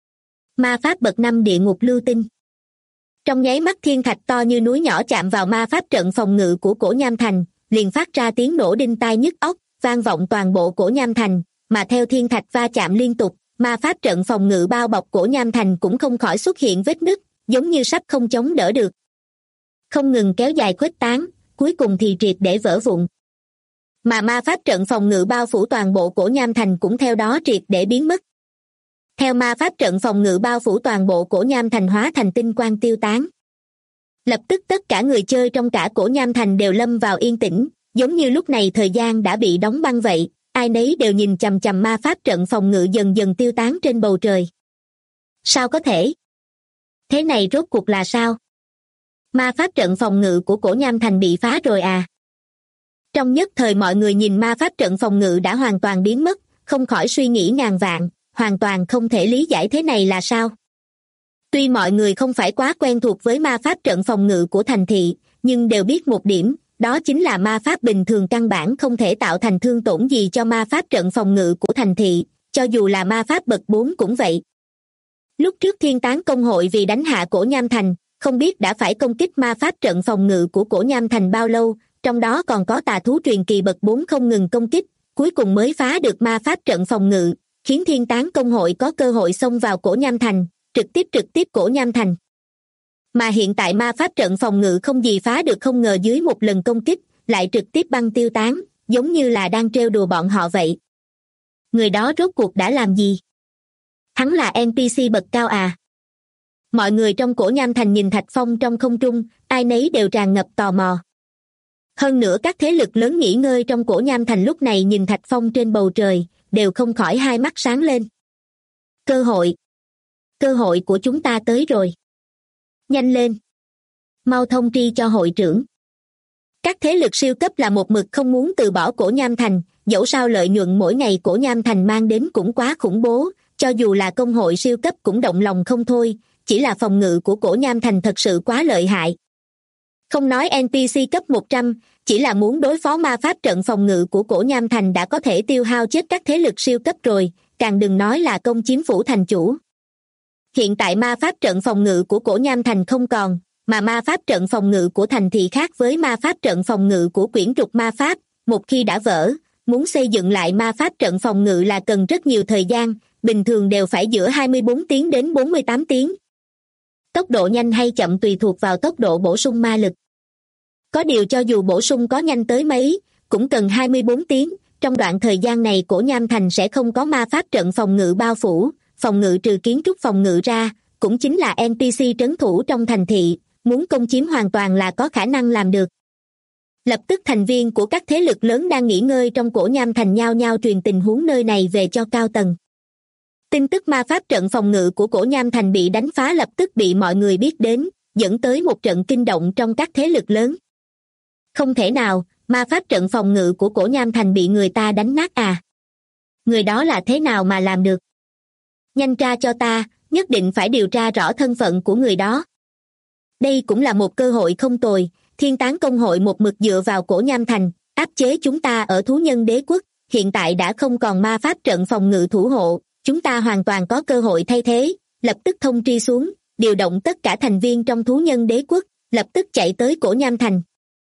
Ma pháp bậc 5 địa ngục lưu tinh. Trong nháy mắt thiên thạch to như núi nhỏ chạm vào ma pháp trận phòng ngự của Cổ Nham Thành, liền phát ra tiếng nổ đinh tai nhức óc, vang vọng toàn bộ Cổ Nham Thành, mà theo thiên thạch va chạm liên tục, ma pháp trận phòng ngự bao bọc Cổ Nham Thành cũng không khỏi xuất hiện vết nứt, giống như sắp không chống đỡ được. Không ngừng kéo dài khuếch tán, cuối cùng thì triệt để vỡ vụn. Mà ma pháp trận phòng ngự bao phủ toàn bộ Cổ Nham Thành cũng theo đó triệt để biến mất. Theo ma pháp trận phòng ngự bao phủ toàn bộ Cổ Nham Thành hóa thành tinh quang tiêu tán. Lập tức tất cả người chơi trong cả Cổ Nham Thành đều lâm vào yên tĩnh, giống như lúc này thời gian đã bị đóng băng vậy, ai nấy đều nhìn chằm chằm ma pháp trận phòng ngự dần dần tiêu tán trên bầu trời. Sao có thể? Thế này rốt cuộc là sao? Ma pháp trận phòng ngự của Cổ Nham Thành bị phá rồi à? Trong nhất thời mọi người nhìn ma pháp trận phòng ngự đã hoàn toàn biến mất, không khỏi suy nghĩ ngàn vạn, hoàn toàn không thể lý giải thế này là sao. Tuy mọi người không phải quá quen thuộc với ma pháp trận phòng ngự của thành thị, nhưng đều biết một điểm, đó chính là ma pháp bình thường căn bản không thể tạo thành thương tổn gì cho ma pháp trận phòng ngự của thành thị, cho dù là ma pháp bậc 4 cũng vậy. Lúc trước Thiên Tán Công hội vì đánh hạ Cổ Nham Thành, không biết đã phải công kích ma pháp trận phòng ngự của Cổ Nham Thành bao lâu, trong đó còn có tà thú truyền kỳ bậc 4 không ngừng công kích, cuối cùng mới phá được ma pháp trận phòng ngự, khiến Thiên Tán Công hội có cơ hội xông vào Cổ Nham Thành, trực tiếp Cổ Nham Thành. Mà hiện tại ma pháp trận phòng ngự không gì phá được, không ngờ dưới một lần công kích, lại trực tiếp băng tiêu tán, giống như là đang trêu đùa bọn họ vậy. Người đó rốt cuộc đã làm gì? Hắn là NPC bậc cao à? Mọi người trong Cổ Nham Thành nhìn Thạch Phong trong không trung, ai nấy đều tràn ngập tò mò. Hơn nữa các thế lực lớn nghỉ ngơi trong Cổ Nham Thành lúc này nhìn Thạch Phong trên bầu trời, đều không khỏi hai mắt sáng lên. Cơ hội của chúng ta tới rồi. Nhanh lên. Mau thông tri cho hội trưởng. Các thế lực siêu cấp là một mực không muốn từ bỏ Cổ Nham Thành, dẫu sao lợi nhuận mỗi ngày Cổ Nham Thành mang đến cũng quá khủng bố, cho dù là công hội siêu cấp cũng động lòng không thôi, chỉ là phòng ngự của Cổ Nham Thành thật sự quá lợi hại. Không nói NPC cấp 100, chỉ là muốn đối phó ma pháp trận phòng ngự của Cổ Nham Thành đã có thể tiêu hao chết các thế lực siêu cấp rồi, càng đừng nói là công chiếm phủ thành chủ. Hiện tại ma pháp trận phòng ngự của Cổ Nham Thành không còn, mà ma pháp trận phòng ngự của thành thì khác với ma pháp trận phòng ngự của quyển trục ma pháp, một khi đã vỡ, muốn xây dựng lại ma pháp trận phòng ngự là cần rất nhiều thời gian, bình thường đều phải giữa 24 tiếng đến 48 tiếng. Tốc độ nhanh hay chậm tùy thuộc vào tốc độ bổ sung ma lực. Có điều cho dù bổ sung có nhanh tới mấy, cũng cần 24 tiếng, trong đoạn thời gian này Cổ Nham Thành sẽ không có ma pháp trận phòng ngự bao phủ, phòng ngự trừ kiến trúc phòng ngự ra, cũng chính là NPC trấn thủ trong thành thị, muốn công chiếm hoàn toàn là có khả năng làm được. Lập tức thành viên của các thế lực lớn đang nghỉ ngơi trong Cổ Nham Thành nhao nhao truyền tình huống nơi này về cho cao tầng. Tin tức ma pháp trận phòng ngự của Cổ Nham Thành bị đánh phá lập tức bị mọi người biết đến, dẫn tới một trận kinh động trong các thế lực lớn. Không thể nào, ma pháp trận phòng ngự của Cổ Nham Thành bị người ta đánh nát à? Người đó là thế nào mà làm được? Nhanh tra cho ta, nhất định phải điều tra rõ thân phận của người đó. Đây cũng là một cơ hội không tồi, Thiên Tán Công hội một mực dựa vào Cổ Nham Thành, áp chế chúng ta ở Thú Nhân Đế Quốc, hiện tại đã không còn ma pháp trận phòng ngự thủ hộ, chúng ta hoàn toàn có cơ hội thay thế, lập tức thông tri xuống, điều động tất cả thành viên trong Thú Nhân Đế Quốc, lập tức chạy tới Cổ Nham Thành.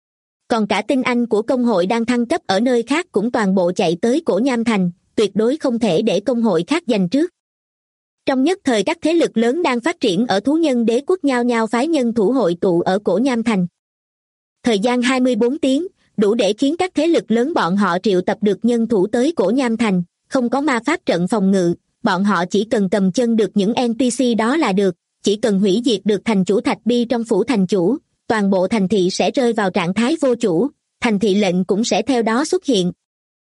Còn cả tinh anh của công hội đang thăng cấp ở nơi khác cũng toàn bộ chạy tới Cổ Nham Thành, tuyệt đối không thể để công hội khác giành trước. Trong nhất thời các thế lực lớn đang phát triển ở Thú Nhân Đế Quốc nhao nhao phái nhân thủ hội tụ ở Cổ Nham Thành. Thời gian 24 tiếng, đủ để khiến các thế lực lớn bọn họ triệu tập được nhân thủ tới Cổ Nham Thành, không có ma pháp trận phòng ngự, bọn họ chỉ cần cầm chân được những NPC đó là được, chỉ cần hủy diệt được thành chủ Thạch Bi trong phủ thành chủ, toàn bộ thành thị sẽ rơi vào trạng thái vô chủ, thành thị lệnh cũng sẽ theo đó xuất hiện.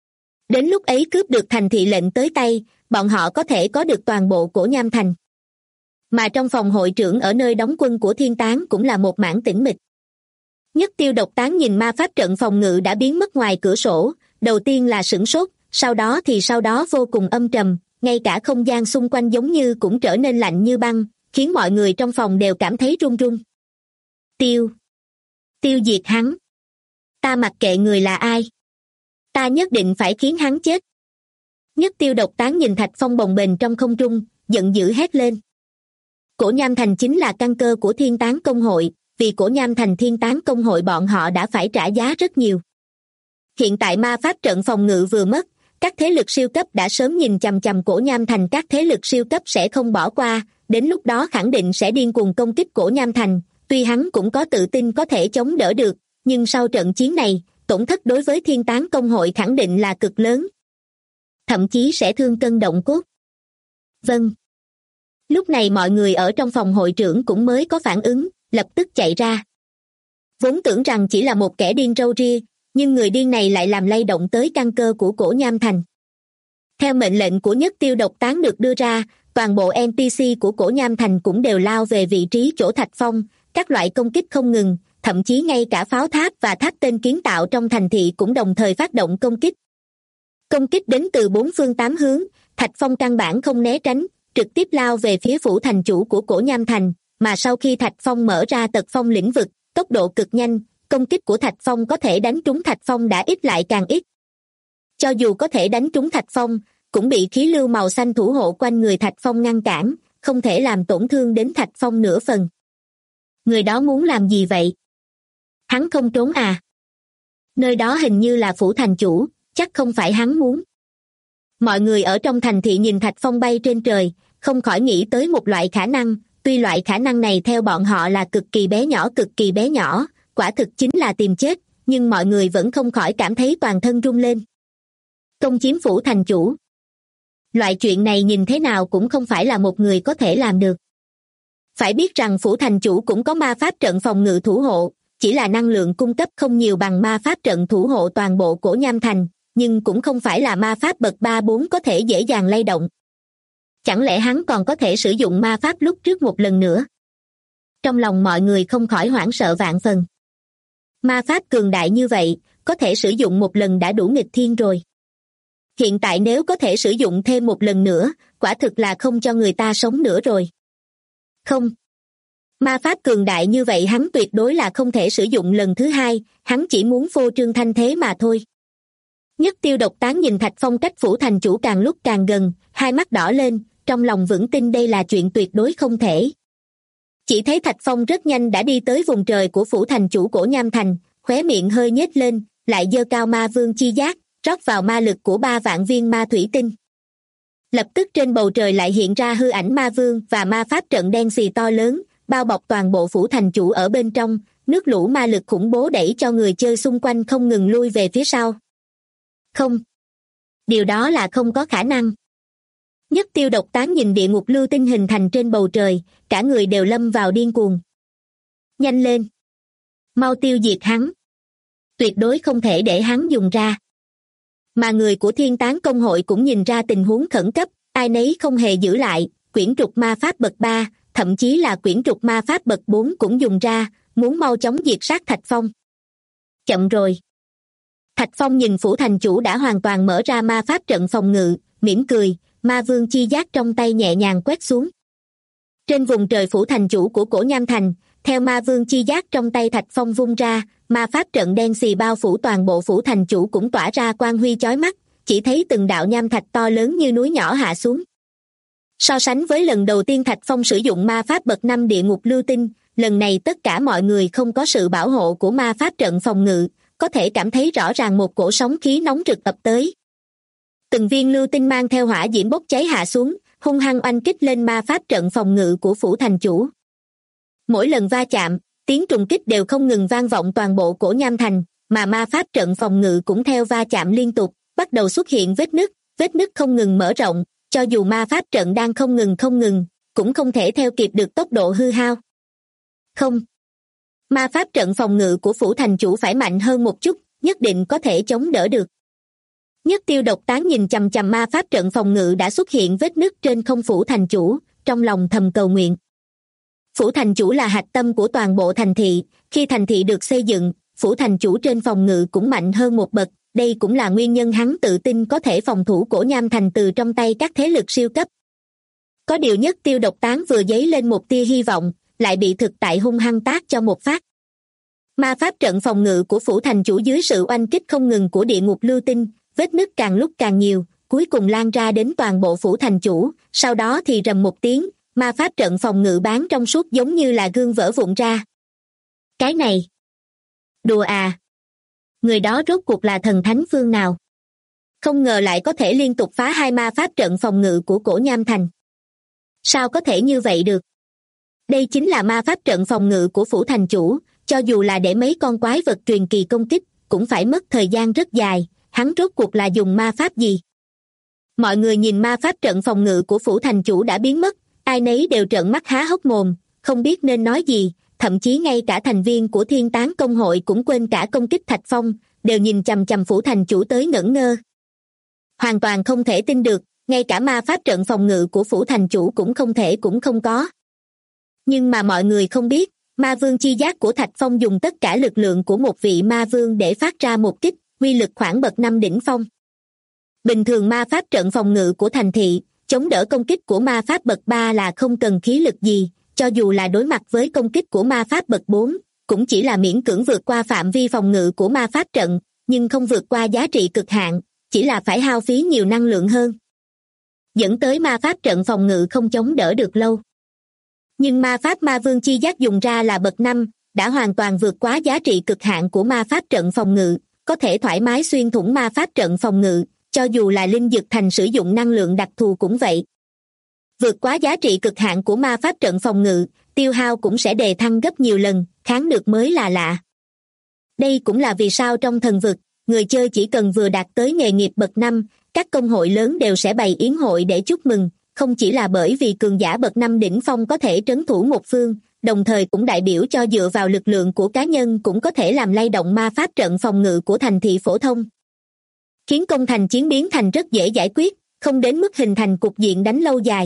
Đến lúc ấy cướp được thành thị lệnh tới tay, bọn họ có thể có được toàn bộ Cổ Nham Thành. Mà trong phòng hội trưởng ở nơi đóng quân của Thiên Tán cũng là một mảng tĩnh mịch. Nhất Tiêu Độc Tán nhìn ma pháp trận phòng ngự đã biến mất ngoài cửa sổ, đầu tiên là sửng sốt, sau đó vô cùng âm trầm, ngay cả không gian xung quanh giống như cũng trở nên lạnh như băng, khiến mọi người trong phòng đều cảm thấy run run. Tiêu diệt hắn. Ta mặc kệ người là ai. Ta nhất định phải khiến hắn chết. Nhất Tiêu Độc Tán nhìn Thạch Phong bồng bềnh trong không trung, giận dữ hét lên. Cổ Nham Thành chính là căn cơ của Thiên Tán Công hội, vì Cổ Nham Thành Thiên Tán Công hội bọn họ đã phải trả giá rất nhiều. Hiện tại ma pháp trận phòng ngự vừa mất, các thế lực siêu cấp đã sớm nhìn chằm chằm Cổ Nham Thành, các thế lực siêu cấp sẽ không bỏ qua, đến lúc đó khẳng định sẽ điên cuồng công kích Cổ Nham Thành, tuy hắn cũng có tự tin có thể chống đỡ được, nhưng sau trận chiến này, tổn thất đối với Thiên Tán Công hội khẳng định là cực lớn. Thậm chí sẽ thương cân động cốt. Vâng. Lúc này mọi người ở trong phòng hội trưởng cũng mới có phản ứng, lập tức chạy ra. Vốn tưởng rằng chỉ là một kẻ điên râu ria, nhưng người điên này lại làm lay động tới căn cơ của Cổ Nham Thành. Theo mệnh lệnh của Nhất Tiêu Độc Tán được đưa ra, toàn bộ NPC của Cổ Nham Thành cũng đều lao về vị trí chỗ Thạch Phong, các loại công kích không ngừng, thậm chí ngay cả pháo tháp và tháp tên kiến tạo trong thành thị cũng đồng thời phát động công kích. Công kích đến từ bốn phương tám hướng, Thạch Phong căn bản không né tránh, trực tiếp lao về phía phủ thành chủ của Cổ Nham Thành, mà sau khi Thạch Phong mở ra Tật Phong lĩnh vực, tốc độ cực nhanh, công kích của Thạch Phong có thể đánh trúng Thạch Phong đã ít lại càng ít. Cho dù có thể đánh trúng Thạch Phong, cũng bị khí lưu màu xanh thủ hộ quanh người Thạch Phong ngăn cản, không thể làm tổn thương đến Thạch Phong nửa phần. Người đó muốn làm gì vậy? Hắn không trốn à? Nơi đó hình như là phủ thành chủ, chắc không phải hắn muốn. Mọi người ở trong thành thị nhìn Thạch Phong bay trên trời, không khỏi nghĩ tới một loại khả năng, tuy loại khả năng này theo bọn họ là cực kỳ bé nhỏ, quả thực chính là tìm chết, nhưng mọi người vẫn không khỏi cảm thấy toàn thân rung lên. Công chiếm phủ thành chủ. Loại chuyện này nhìn thế nào cũng không phải là một người có thể làm được. Phải biết rằng phủ thành chủ cũng có ma pháp trận phòng ngự thủ hộ, chỉ là năng lượng cung cấp không nhiều bằng ma pháp trận thủ hộ toàn bộ Cổ Nham Thành, nhưng cũng không phải là ma pháp bậc 3-4 có thể dễ dàng lay động. Chẳng lẽ hắn còn có thể sử dụng ma pháp lúc trước một lần nữa? Trong lòng mọi người không khỏi hoảng sợ vạn phần. Ma pháp cường đại như vậy, có thể sử dụng một lần đã đủ nghịch thiên rồi. Hiện tại nếu có thể sử dụng thêm một lần nữa, quả thực là không cho người ta sống nữa rồi. Không. Ma pháp cường đại như vậy hắn tuyệt đối là không thể sử dụng lần thứ hai, hắn chỉ muốn phô trương thanh thế mà thôi. Nhất Tiêu Độc Tán nhìn Thạch Phong cách phủ thành chủ càng lúc càng gần, hai mắt đỏ lên, trong lòng vững tin đây là chuyện tuyệt đối không thể. Chỉ thấy Thạch Phong rất nhanh đã đi tới vùng trời của phủ thành chủ Cổ Nham Thành, khóe miệng hơi nhếch lên, lại giơ cao ma vương chi giác, rót vào ma lực của 3 vạn viên ma thủy tinh. Lập tức trên bầu trời lại hiện ra hư ảnh ma vương và ma pháp trận đen xì to lớn, bao bọc toàn bộ phủ thành chủ ở bên trong, nước lũ ma lực khủng bố đẩy cho người chơi xung quanh không ngừng lui về phía sau. Không. Điều đó là không có khả năng. Nhất Tiêu Độc Tán nhìn địa ngục lưu tinh hình thành trên bầu trời, cả người đều lâm vào điên cuồng. Nhanh lên. Mau tiêu diệt hắn. Tuyệt đối không thể để hắn dùng ra. Mà người của Thiên Tán Công hội cũng nhìn ra tình huống khẩn cấp, ai nấy không hề giữ lại, quyển trục ma pháp bậc 3, thậm chí là quyển trục ma pháp bậc 4 cũng dùng ra, muốn mau chóng diệt sát Thạch Phong. Chậm rồi. Thạch Phong nhìn phủ thành chủ đã hoàn toàn mở ra ma pháp trận phòng ngự, mỉm cười, ma vương chi giác trong tay nhẹ nhàng quét xuống. Trên vùng trời phủ thành chủ của Cổ Nham Thành, theo ma vương chi giác trong tay Thạch Phong vung ra, ma pháp trận đen xì bao phủ toàn bộ phủ thành chủ cũng tỏa ra quang huy chói mắt, chỉ thấy từng đạo nham thạch to lớn như núi nhỏ hạ xuống. So sánh với lần đầu tiên Thạch Phong sử dụng ma pháp bậc 5 địa ngục lưu tinh, lần này tất cả mọi người không có sự bảo hộ của ma pháp trận phòng ngự, có thể cảm thấy rõ ràng một cổ sóng khí nóng rực ập tới. Từng viên lưu tinh mang theo hỏa diễm bốc cháy hạ xuống, hung hăng oanh kích lên ma pháp trận phòng ngự của phủ thành chủ. Mỗi lần va chạm, tiếng trùng kích đều không ngừng vang vọng toàn bộ Cổ Nham Thành, mà ma pháp trận phòng ngự cũng theo va chạm liên tục, bắt đầu xuất hiện vết nứt không ngừng mở rộng, cho dù ma pháp trận đang không ngừng, cũng không thể theo kịp được tốc độ hư hao. Không. Ma pháp trận phòng ngự của phủ thành chủ phải mạnh hơn một chút, nhất định có thể chống đỡ được. Nhất Tiêu Độc Tán nhìn chằm chằm ma pháp trận phòng ngự đã xuất hiện vết nứt trên không phủ thành chủ, trong lòng thầm cầu nguyện. Phủ thành chủ là hạch tâm của toàn bộ thành thị, khi thành thị được xây dựng, phủ thành chủ trên phòng ngự cũng mạnh hơn một bậc, đây cũng là nguyên nhân hắn tự tin có thể phòng thủ Cổ Nham Thành từ trong tay các thế lực siêu cấp. Có điều Nhất Tiêu Độc Tán vừa dấy lên một tia hy vọng, lại bị thực tại hung hăng tát cho một phát. Ma pháp trận phòng ngự của phủ thành chủ dưới sự oanh kích không ngừng của địa ngục lưu tinh, vết nứt càng lúc càng nhiều, cuối cùng lan ra đến toàn bộ phủ thành chủ, sau đó thì rầm một tiếng, ma pháp trận phòng ngự bán trong suốt giống như là gương vỡ vụn ra. Cái này, đùa à? Người đó rốt cuộc là thần thánh phương nào? Không ngờ lại có thể liên tục phá 2 ma pháp trận phòng ngự của Cổ Nham Thành. Sao có thể như vậy được? Đây chính là ma pháp trận phòng ngự của phủ thành chủ, cho dù là để mấy con quái vật truyền kỳ công kích, cũng phải mất thời gian rất dài, hắn rốt cuộc là dùng ma pháp gì? Mọi người nhìn ma pháp trận phòng ngự của phủ thành chủ đã biến mất, ai nấy đều trợn mắt há hốc mồm, không biết nên nói gì, thậm chí ngay cả thành viên của Thiên Tán Công hội cũng quên cả công kích Thạch Phong, đều nhìn chằm chằm phủ thành chủ tới ngẩn ngơ. Hoàn toàn không thể tin được, ngay cả ma pháp trận phòng ngự của phủ thành chủ cũng không có. Nhưng mà mọi người không biết, ma vương chi giác của Thạch Phong dùng tất cả lực lượng của một vị ma vương để phát ra một kích, uy lực khoảng bậc 5 đỉnh phong. Bình thường ma pháp trận phòng ngự của thành thị, chống đỡ công kích của ma pháp bậc 3 là không cần khí lực gì, cho dù là đối mặt với công kích của ma pháp bậc 4, cũng chỉ là miễn cưỡng vượt qua phạm vi phòng ngự của ma pháp trận, nhưng không vượt qua giá trị cực hạn, chỉ là phải hao phí nhiều năng lượng hơn, dẫn tới ma pháp trận phòng ngự không chống đỡ được lâu. Nhưng ma pháp ma vương chi giác dùng ra là bậc 5, đã hoàn toàn vượt quá giá trị cực hạn của ma pháp trận phòng ngự, có thể thoải mái xuyên thủng ma pháp trận phòng ngự, cho dù là linh dực thành sử dụng năng lượng đặc thù cũng vậy. Vượt quá giá trị cực hạn của ma pháp trận phòng ngự, tiêu hao cũng sẽ đề thăng gấp nhiều lần, kháng được mới là lạ. Đây cũng là vì sao trong thần vực, người chơi chỉ cần vừa đạt tới nghề nghiệp bậc 5, các công hội lớn đều sẽ bày yến hội để chúc mừng, không chỉ là bởi vì cường giả bậc 5 đỉnh phong có thể trấn thủ một phương, đồng thời cũng đại biểu cho dựa vào lực lượng của cá nhân cũng có thể làm lay động ma pháp trận phòng ngự của thành thị phổ thông, khiến công thành chiến biến thành rất dễ giải quyết, không đến mức hình thành cục diện đánh lâu dài.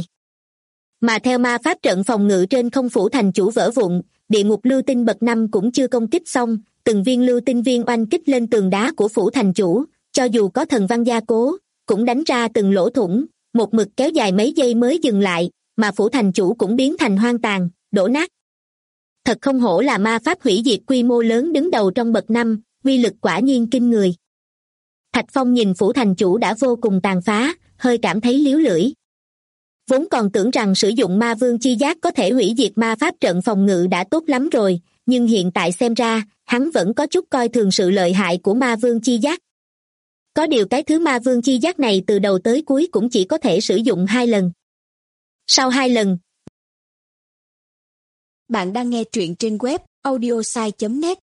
Mà theo ma pháp trận phòng ngự trên không phủ thành chủ vỡ vụn, địa ngục lưu tinh bậc 5 cũng chưa công kích xong, từng viên lưu tinh viên oanh kích lên tường đá của phủ thành chủ, cho dù có thần văn gia cố, cũng đánh ra từng lỗ thủng, một mực kéo dài mấy giây mới dừng lại, mà phủ thành chủ cũng biến thành hoang tàn, đổ nát. Thật không hổ là ma pháp hủy diệt quy mô lớn đứng đầu trong bậc 5, uy lực quả nhiên kinh người. Thạch Phong nhìn phủ thành chủ đã vô cùng tàn phá, hơi cảm thấy líu lưỡi. Vốn còn tưởng rằng sử dụng ma vương chi giác có thể hủy diệt ma pháp trận phòng ngự đã tốt lắm rồi, nhưng hiện tại xem ra, hắn vẫn có chút coi thường sự lợi hại của ma vương chi giác. Có điều cái thứ ma vương chi giác này từ đầu tới cuối cũng chỉ có thể sử dụng 2 lần. Sau 2 lần, bạn đang nghe truyện trên web audiosai.net.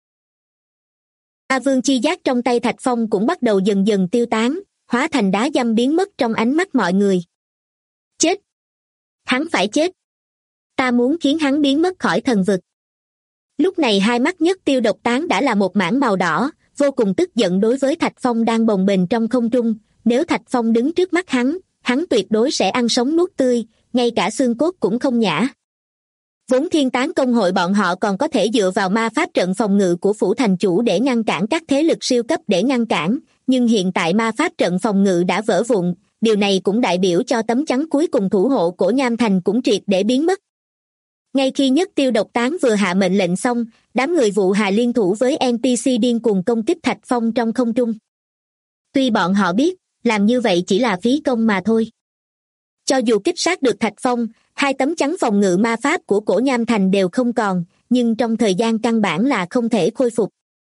Ma vương chi giác trong tay Thạch Phong cũng bắt đầu dần dần tiêu tán, hóa thành đá dăm biến mất trong ánh mắt mọi người. Chết! Hắn phải chết! Ta muốn khiến hắn biến mất khỏi thần vực. Lúc này hai mắt Nhất Tiêu Độc Tán đã là một mảng màu đỏ, vô cùng tức giận đối với Thạch Phong đang bồng bềnh trong không trung. Nếu Thạch Phong đứng trước mắt hắn tuyệt đối sẽ ăn sống nuốt tươi, ngay cả xương cốt cũng không nhả. Vốn Thiên Tán Công hội bọn họ còn có thể dựa vào ma pháp trận phòng ngự của phủ thành chủ để ngăn cản các thế lực siêu cấp để ngăn cản, nhưng hiện tại ma pháp trận phòng ngự đã vỡ vụn, điều này cũng đại biểu cho tấm chắn cuối cùng thủ hộ Cổ Nham Thành cũng triệt để biến mất. Ngay khi Nhất Tiêu Độc Tán vừa hạ mệnh lệnh xong, đám người Vụ Hà liên thủ với NPC điên cuồng công kích Thạch Phong trong không trung. Tuy bọn họ biết, làm như vậy chỉ là phí công mà thôi. Cho dù kích sát được Thạch Phong, 2 tấm chắn phòng ngự ma pháp của Cổ Nham Thành đều không còn, nhưng trong thời gian căn bản là không thể khôi phục.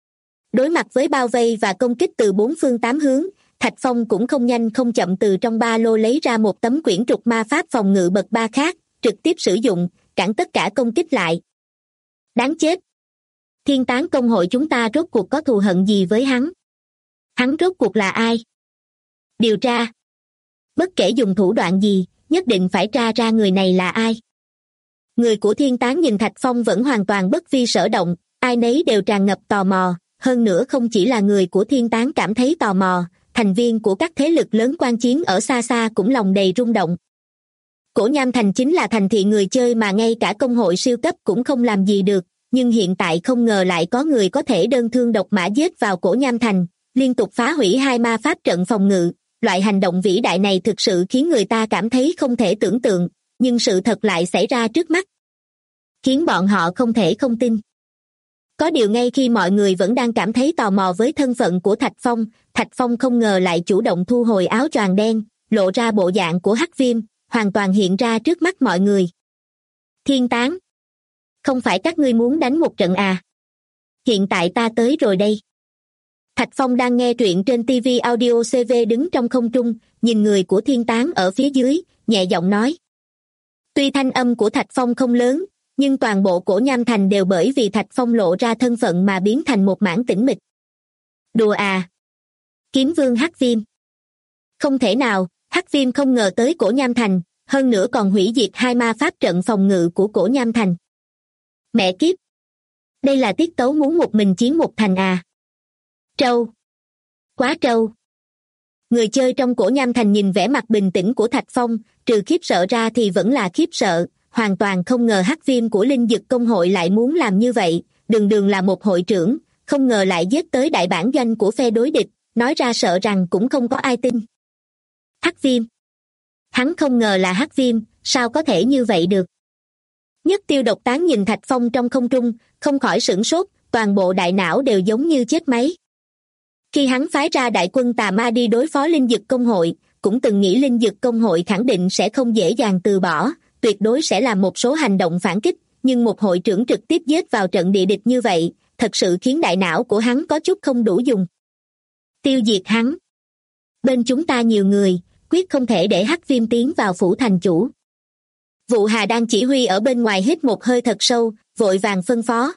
Đối mặt với bao vây và công kích từ 4 phương 8 hướng, Thạch Phong cũng không nhanh không chậm từ trong ba lô lấy ra một tấm quyển trục ma pháp phòng ngự bậc 3 khác, trực tiếp sử dụng, cản tất cả công kích lại. Đáng chết! Thiên Tán Công hội chúng ta rốt cuộc có thù hận gì với hắn? Hắn rốt cuộc là ai? Điều tra! Bất kể dùng thủ đoạn gì, nhất định phải tra ra người này là ai. Người của Thiên Tán nhìn Thạch Phong vẫn hoàn toàn bất vi sở động, ai nấy đều tràn ngập tò mò, hơn nữa không chỉ là người của Thiên Tán cảm thấy tò mò, thành viên của các thế lực lớn quan chiến ở xa xa cũng lòng đầy rung động. Cổ Nham Thành chính là thành thị người chơi mà ngay cả công hội siêu cấp cũng không làm gì được, nhưng hiện tại không ngờ lại có người có thể đơn thương độc mã giết vào Cổ Nham Thành, liên tục phá hủy 2 ma pháp trận phòng ngự. Loại hành động vĩ đại này thực sự khiến người ta cảm thấy không thể tưởng tượng, nhưng sự thật lại xảy ra trước mắt, khiến bọn họ không thể không tin. Có điều ngay khi mọi người vẫn đang cảm thấy tò mò với thân phận của Thạch Phong không ngờ lại chủ động thu hồi áo choàng đen, lộ ra bộ dạng của Hắc Viêm, hoàn toàn hiện ra trước mắt mọi người. Thiên Tán, không phải các ngươi muốn đánh một trận à? Hiện tại ta tới rồi đây. Thạch Phong đang nghe truyện trên TV Audio CV đứng trong không trung, nhìn người của Thiên Tán ở phía dưới, nhẹ giọng nói. Tuy thanh âm của Thạch Phong không lớn, nhưng toàn bộ Cổ Nham Thành đều bởi vì Thạch Phong lộ ra thân phận mà biến thành một mảng tĩnh mịch. Đùa à? Kiếm vương Hắc Viêm. Không thể nào, Hắc Viêm không ngờ tới Cổ Nham Thành, hơn nữa còn hủy diệt 2 ma pháp trận phòng ngự của Cổ Nham Thành. Mẹ kiếp, Đây là tiết tấu muốn một mình chiến một thành à? Trâu. Quá trâu. Người chơi trong Cổ Nham Thành nhìn vẻ mặt bình tĩnh của Thạch Phong, trừ khiếp sợ ra thì vẫn là khiếp sợ, hoàn toàn không ngờ Hắc Viêm của Linh Dực Công hội lại muốn làm như vậy, đường đường là một hội trưởng, không ngờ lại giết tới đại bản doanh của phe đối địch, nói ra sợ rằng cũng không có ai tin. Hắc Viêm. Hắn không ngờ là Hắc Viêm, sao có thể như vậy được? Nhất Tiêu Độc Tán nhìn Thạch Phong trong không trung, không khỏi sửng sốt, toàn bộ đại não đều giống như chết máy. Khi hắn phái ra đại quân tà ma đi đối phó Linh Dực Công hội, cũng từng nghĩ Linh Dực Công hội khẳng định sẽ không dễ dàng từ bỏ, tuyệt đối sẽ làm một số hành động phản kích, nhưng một hội trưởng trực tiếp giết vào trận địa địch như vậy, thật sự khiến đại não của hắn có chút không đủ dùng. Tiêu diệt hắn. Bên chúng ta nhiều người, quyết không thể để Hắc Viêm tiến vào phủ thành chủ. Vụ Hà đang chỉ huy ở bên ngoài hít một hơi thật sâu, vội vàng phân phó.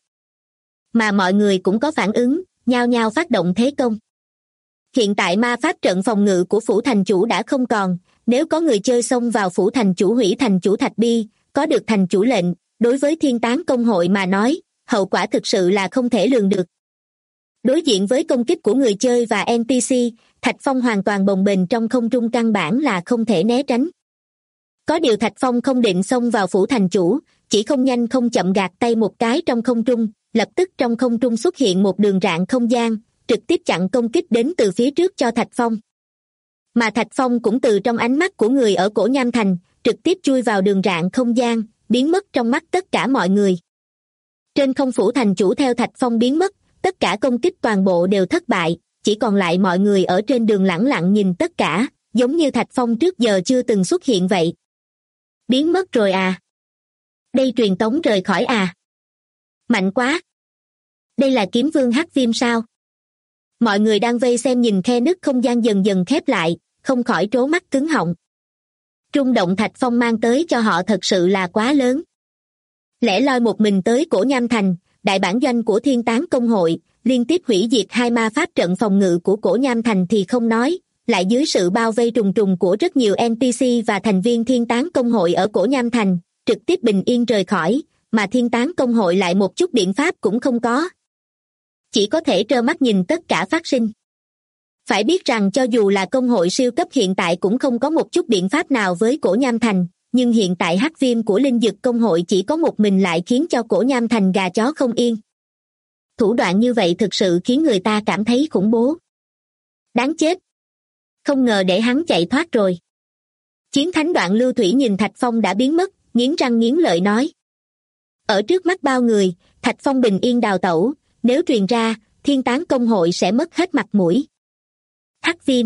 Mà mọi người cũng có phản ứng, nhao nhao phát động thế công. Hiện tại ma pháp trận phòng ngự của phủ thành chủ đã không còn, nếu có người chơi xông vào phủ thành chủ hủy thành chủ Thạch Bi, có được thành chủ lệnh, đối với Thiên Tán Công hội mà nói, hậu quả thực sự là không thể lường được. Đối diện với công kích của người chơi và NPC, Thạch Phong hoàn toàn bồng bềnh trong không trung, căn bản là không thể né tránh. Có điều Thạch Phong không định xông vào phủ thành chủ, chỉ không nhanh không chậm gạt tay một cái trong không trung, lập tức trong không trung xuất hiện một đường rạn không gian, trực tiếp chặn công kích đến từ phía trước cho Thạch Phong. Mà Thạch Phong cũng từ trong ánh mắt của người ở Cổ Nham Thành, trực tiếp chui vào đường rạn không gian, biến mất trong mắt tất cả mọi người. Trên không phủ thành chủ theo Thạch Phong biến mất, tất cả công kích toàn bộ đều thất bại, chỉ còn lại mọi người ở trên đường lẳng lặng nhìn tất cả, giống như Thạch Phong trước giờ chưa từng xuất hiện vậy. Biến mất rồi à? Đây truyền tống rời khỏi à? Mạnh quá! Đây là kiếm vương Hắc Viêm sao? Mọi người đang vây xem nhìn khe nứt không gian dần dần khép lại, không khỏi trố mắt cứng họng. Rung động Thạch Phong mang tới cho họ thật sự là quá lớn. Lẻ loi một mình tới Cổ Nham Thành, đại bản doanh của Thiên Tán Công hội, liên tiếp hủy diệt 2 ma pháp trận phòng ngự của Cổ Nham Thành thì không nói, lại dưới sự bao vây trùng trùng của rất nhiều NPC và thành viên Thiên Tán Công hội ở Cổ Nham Thành, trực tiếp bình yên rời khỏi, mà Thiên Tán Công hội lại một chút biện pháp cũng không có. Chỉ có thể trơ mắt nhìn tất cả phát sinh. Phải biết rằng cho dù là công hội siêu cấp hiện tại cũng không có một chút biện pháp nào với Cổ Nham Thành, nhưng hiện tại Hắc Viêm của Linh Dực Công hội chỉ có một mình lại khiến cho Cổ Nham Thành gà chó không yên. Thủ đoạn như vậy thực sự khiến người ta cảm thấy khủng bố. Đáng chết! Không ngờ để hắn chạy thoát rồi. Chiến Thánh Đoạn Lưu Thủy nhìn Thạch Phong đã biến mất, nghiến răng nghiến lợi nói. Ở trước mắt bao người, Thạch Phong bình yên đào tẩu, nếu truyền ra, Thiên Tán Công hội sẽ mất hết mặt mũi. Hắc Viêm.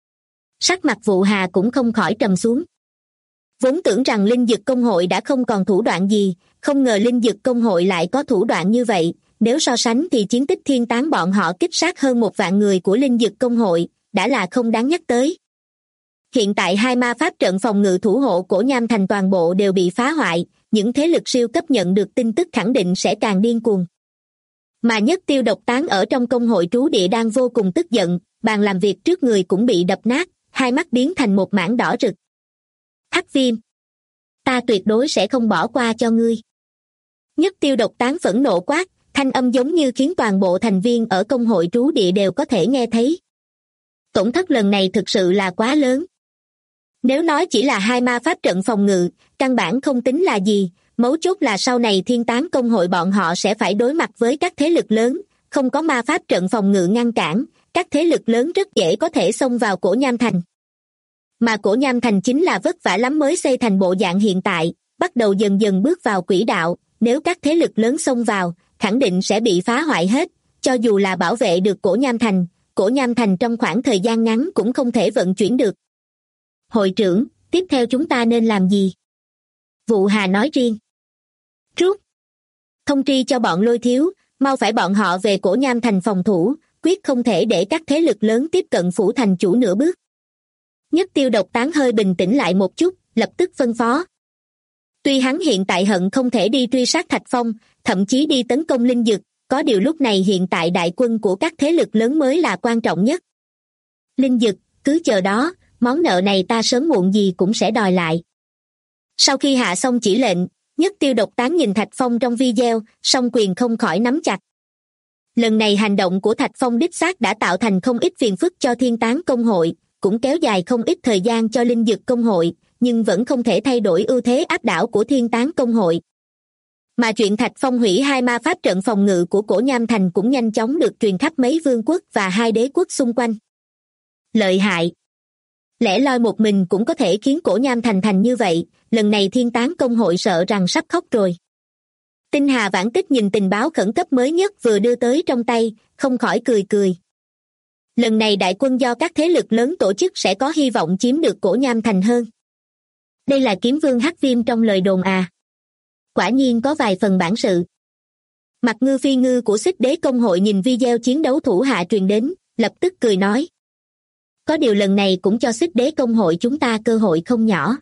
Sắc mặt Vụ Hà cũng không khỏi trầm xuống. Vốn tưởng rằng Linh Dực Công hội đã không còn thủ đoạn gì, không ngờ Linh Dực Công hội lại có thủ đoạn như vậy, nếu so sánh thì chiến tích Thiên Tán bọn họ kích sát hơn 1 vạn người của Linh Dực Công hội, đã là không đáng nhắc tới. Hiện tại 2 ma pháp trận phòng ngự thủ hộ Cổ Nham Thành toàn bộ đều bị phá hoại, những thế lực siêu cấp nhận được tin tức khẳng định sẽ càng điên cuồng. Mà Nhất Tiêu Độc Tán ở trong công hội trú địa đang vô cùng tức giận, bàn làm việc trước người cũng bị đập nát, hai mắt biến thành một mảng đỏ rực. Hắc Viêm, ta tuyệt đối sẽ không bỏ qua cho ngươi. Nhất Tiêu Độc Tán phẫn nộ quát, thanh âm giống như khiến toàn bộ thành viên ở công hội trú địa đều có thể nghe thấy. Tổn thất lần này thực sự là quá lớn. Nếu nói chỉ là 2 ma pháp trận phòng ngự, căn bản không tính là gì, mấu chốt là sau này Thiên Tán Công hội bọn họ sẽ phải đối mặt với các thế lực lớn, không có ma pháp trận phòng ngự ngăn cản, các thế lực lớn rất dễ có thể xông vào Cổ Nham Thành. Mà Cổ Nham Thành chính là vất vả lắm mới xây thành bộ dạng hiện tại, bắt đầu dần dần bước vào quỹ đạo, nếu các thế lực lớn xông vào, khẳng định sẽ bị phá hoại hết, cho dù là bảo vệ được Cổ Nham Thành trong khoảng thời gian ngắn cũng không thể vận chuyển được. Hội trưởng, tiếp theo chúng ta nên làm gì? Vụ Hà nói riêng. Rút. Thông tri cho bọn Lôi Thiếu, mau phải bọn họ về Cổ Nham Thành phòng thủ, quyết không thể để các thế lực lớn tiếp cận phủ thành chủ nửa bước. Nhất Tiêu Độc Tán hơi bình tĩnh lại một chút, lập tức phân phó. Tuy hắn hiện tại hận không thể đi truy sát Thạch Phong, thậm chí đi tấn công Linh Dực, có điều lúc này hiện tại đại quân của các thế lực lớn mới là quan trọng nhất. Linh Dực, cứ chờ đó, món nợ này ta sớm muộn gì cũng sẽ đòi lại. Sau khi hạ xong chỉ lệnh, Nhất Tiêu độc tán nhìn Thạch Phong trong video, song quyền không khỏi nắm chặt. Lần này hành động của Thạch Phong đích xác đã tạo thành không ít phiền phức cho Thiên Tán Công hội, cũng kéo dài không ít thời gian cho Linh Dực Công hội, nhưng vẫn không thể thay đổi ưu thế áp đảo của Thiên Tán Công hội. Mà chuyện Thạch Phong hủy 2 ma pháp trận phòng ngự của Cổ Nham Thành cũng nhanh chóng được truyền khắp mấy vương quốc và 2 đế quốc xung quanh. Lợi hại! Lẻ loi một mình cũng có thể khiến Cổ Nham Thành thành như vậy, lần này Thiên Tán Công hội sợ rằng sắp khóc rồi. Tinh Hà Vãn Tích nhìn tình báo khẩn cấp mới nhất vừa đưa tới trong tay, không khỏi cười cười. Lần này đại quân do các thế lực lớn tổ chức sẽ có hy vọng chiếm được Cổ Nham Thành hơn. Đây là Kiếm Vương Hắc Viêm trong lời đồn à? Quả nhiên có vài phần bản sự. Mặt Ngư Phi Ngư của Xích Đế Công hội nhìn video chiến đấu thủ hạ truyền đến, lập tức cười nói. Có điều lần này cũng cho Xích Đế Công hội chúng ta cơ hội không nhỏ.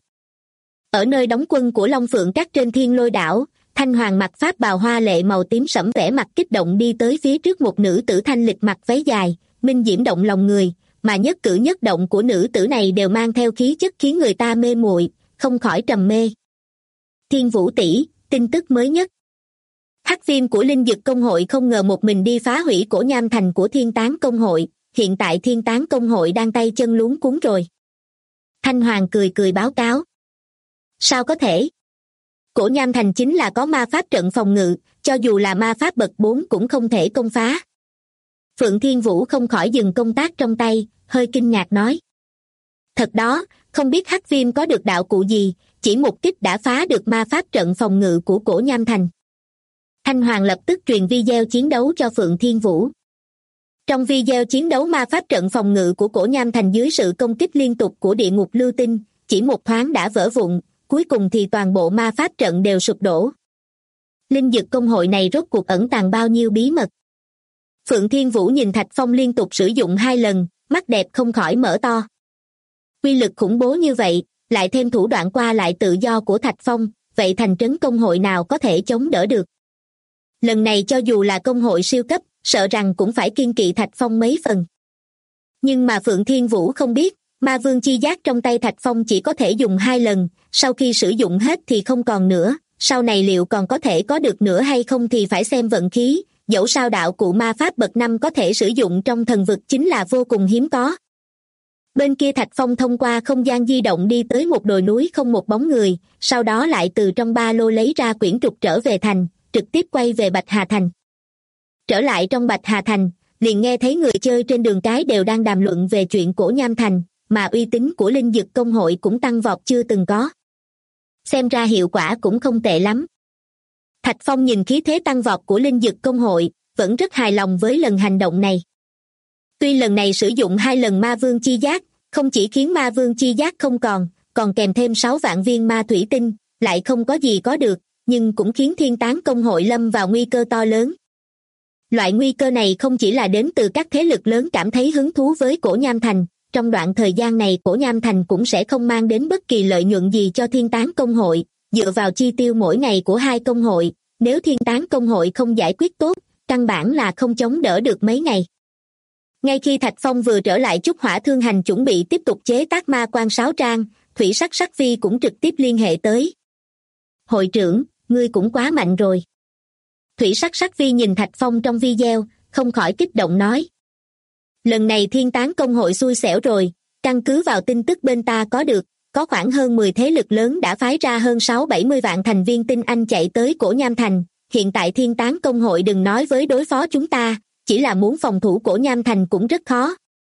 Ở nơi đóng quân của Long Phượng Các trên Thiên Lôi đảo, Thanh Hoàng mặc pháp bào hoa lệ màu tím sẫm vẻ mặt kích động đi tới phía trước một nữ tử thanh lịch mặc váy dài, minh diễm động lòng người, mà nhất cử nhất động của nữ tử này đều mang theo khí chất khiến người ta mê muội, không khỏi trầm mê. Thiên Vũ tỷ, tin tức mới nhất. Hắc Viêm của Linh Dực Công hội không ngờ một mình đi phá hủy Cổ Nham Thành của Thiên Tán Công hội, hiện tại Thiên Tán Công hội đang tay chân luống cuống rồi. Thanh Hoàng cười cười báo cáo. Sao có thể? Cổ Nham Thành chính là có ma pháp trận phòng ngự, cho dù là ma pháp bậc 4 cũng không thể công phá. Phượng Thiên Vũ không khỏi dừng công tác trong tay, hơi kinh ngạc nói. Thật đó, không biết Hắc Viêm có được đạo cụ gì, chỉ một kích đã phá được ma pháp trận phòng ngự của Cổ Nham Thành. Thanh Hoàng lập tức truyền video chiến đấu cho Phượng Thiên Vũ. Trong video chiến đấu ma pháp trận phòng ngự của Cổ Nham Thành dưới sự công kích liên tục của địa ngục lưu tinh, chỉ một thoáng đã vỡ vụn, cuối cùng thì toàn bộ ma pháp trận đều sụp đổ. Linh Dực Công hội này rốt cuộc ẩn tàng bao nhiêu bí mật? Phượng Thiên Vũ nhìn Thạch Phong liên tục sử dụng 2 lần, mắt đẹp không khỏi mở to. Quy lực khủng bố như vậy, lại thêm thủ đoạn qua lại tự do của Thạch Phong, vậy thành trấn công hội nào có thể chống đỡ được? Lần này cho dù là công hội siêu cấp, sợ rằng cũng phải kiêng kỵ Thạch Phong mấy phần. Nhưng mà Phượng Thiên Vũ không biết, ma vương chi giác trong tay Thạch Phong chỉ có thể dùng 2 lần, sau khi sử dụng hết thì không còn nữa, sau này liệu còn có thể có được nữa hay không thì phải xem vận khí, dẫu sao đạo cụ ma pháp bậc 5 có thể sử dụng trong thần vực chính là vô cùng hiếm có. Bên kia Thạch Phong thông qua không gian di động đi tới một đồi núi không một bóng người, sau đó lại từ trong ba lô lấy ra quyển trục trở về thành, trực tiếp quay về Bạch Hà Thành. Trở lại trong Bạch Hà Thành, liền nghe thấy người chơi trên đường cái đều đang đàm luận về chuyện Cổ Nham Thành, mà uy tín của Linh Dực Công hội cũng tăng vọt chưa từng có. Xem ra hiệu quả cũng không tệ lắm. Thạch Phong nhìn khí thế tăng vọt của Linh Dực Công hội, vẫn rất hài lòng với lần hành động này. Tuy lần này sử dụng 2 lần ma vương chi giác, không chỉ khiến ma vương chi giác không còn kèm thêm 6 vạn viên ma thủy tinh, lại không có gì có được, nhưng cũng khiến Thiên Tán Công hội lâm vào nguy cơ to lớn. Loại nguy cơ này không chỉ là đến từ các thế lực lớn cảm thấy hứng thú với Cổ Nham Thành, trong đoạn thời gian này Cổ Nham Thành cũng sẽ không mang đến bất kỳ lợi nhuận gì cho Thiên Tán Công hội, dựa vào chi tiêu mỗi ngày của 2 công hội, nếu Thiên Tán Công hội không giải quyết tốt, căn bản là không chống đỡ được mấy ngày. Ngay khi Thạch Phong vừa trở lại Trúc Hỏa Thương Hành chuẩn bị tiếp tục chế tác ma quan sáo trang, Thủy Sắc Sắc Phi cũng trực tiếp liên hệ tới. Hội trưởng, ngươi cũng quá mạnh rồi. Thủy Sắc Sắc Phi nhìn Thạch Phong trong video, không khỏi kích động nói. Lần này Thiên Tán Công hội xui xẻo rồi, căn cứ vào tin tức bên ta có được, có khoảng hơn 10 thế lực lớn đã phái ra hơn 6-70 vạn thành viên tinh anh chạy tới Cổ Nham Thành, hiện tại Thiên Tán Công hội đừng nói với đối phó chúng ta, chỉ là muốn phòng thủ Cổ Nham Thành cũng rất khó.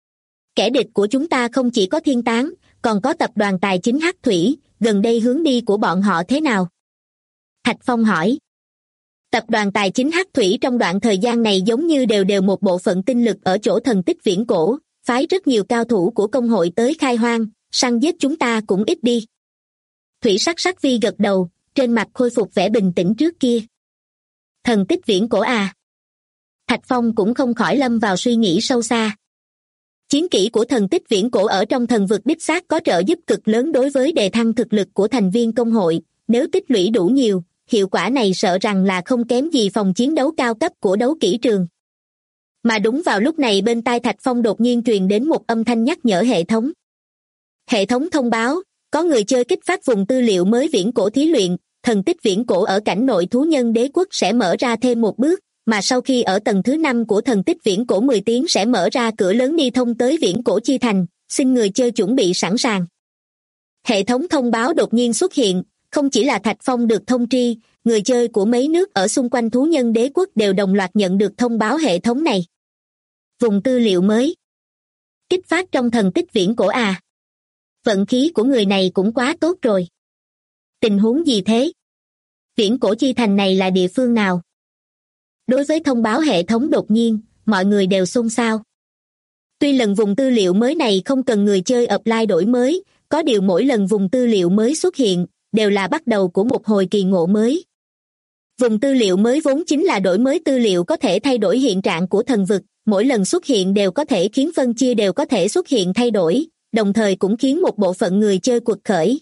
Kẻ địch của chúng ta không chỉ có Thiên Tán, còn có tập đoàn tài chính Hắc Thủy, gần đây hướng đi của bọn họ thế nào? Thạch Phong hỏi. Tập đoàn tài chính Hắc Thủy trong đoạn thời gian này giống như đều một bộ phận tinh lực ở chỗ thần tích viễn cổ, phái rất nhiều cao thủ của công hội tới khai hoang, săn giết chúng ta cũng ít đi. Thủy Sắc Sắc Vi gật đầu, trên mặt khôi phục vẻ bình tĩnh trước kia. Thần tích viễn cổ à? Thạch Phong cũng không khỏi lâm vào suy nghĩ sâu xa. Chiến kỹ của thần tích viễn cổ ở trong thần vực đích xác có trợ giúp cực lớn đối với đề thăng thực lực của thành viên công hội, nếu tích lũy đủ nhiều, hiệu quả này sợ rằng là không kém gì phòng chiến đấu cao cấp của đấu kỹ trường. Mà đúng vào lúc này bên tai Thạch Phong đột nhiên truyền đến một âm thanh nhắc nhở hệ thống. Hệ thống thông báo, có người chơi kích phát vùng tư liệu mới viễn cổ thí luyện, thần tích viễn cổ ở cảnh nội thú nhân đế quốc sẽ mở ra thêm một bước, mà sau khi ở tầng thứ 5 của thần tích viễn cổ 10 tiếng sẽ mở ra cửa lớn đi thông tới viễn cổ chi thành, xin người chơi chuẩn bị sẵn sàng. Hệ thống thông báo đột nhiên xuất hiện, không chỉ là Thạch Phong được thông tri, người chơi của mấy nước ở xung quanh thú nhân đế quốc đều đồng loạt nhận được thông báo hệ thống này. Vùng tư liệu mới. Kích phát trong thần tích viễn cổ à? Vận khí của người này cũng quá tốt rồi. Tình huống gì thế? Viễn cổ chi thành này là địa phương nào? Đối với thông báo hệ thống đột nhiên, mọi người đều xôn xao. Tuy lần vùng tư liệu mới này không cần người chơi apply đổi mới, có điều mỗi lần vùng tư liệu mới xuất hiện, đều là bắt đầu của một hồi kỳ ngộ mới. Vùng tư liệu mới vốn chính là đổi mới tư liệu có thể thay đổi hiện trạng của thần vực, mỗi lần xuất hiện đều có thể khiến phân chia đều có thể xuất hiện thay đổi, đồng thời cũng khiến một bộ phận người chơi quật khởi.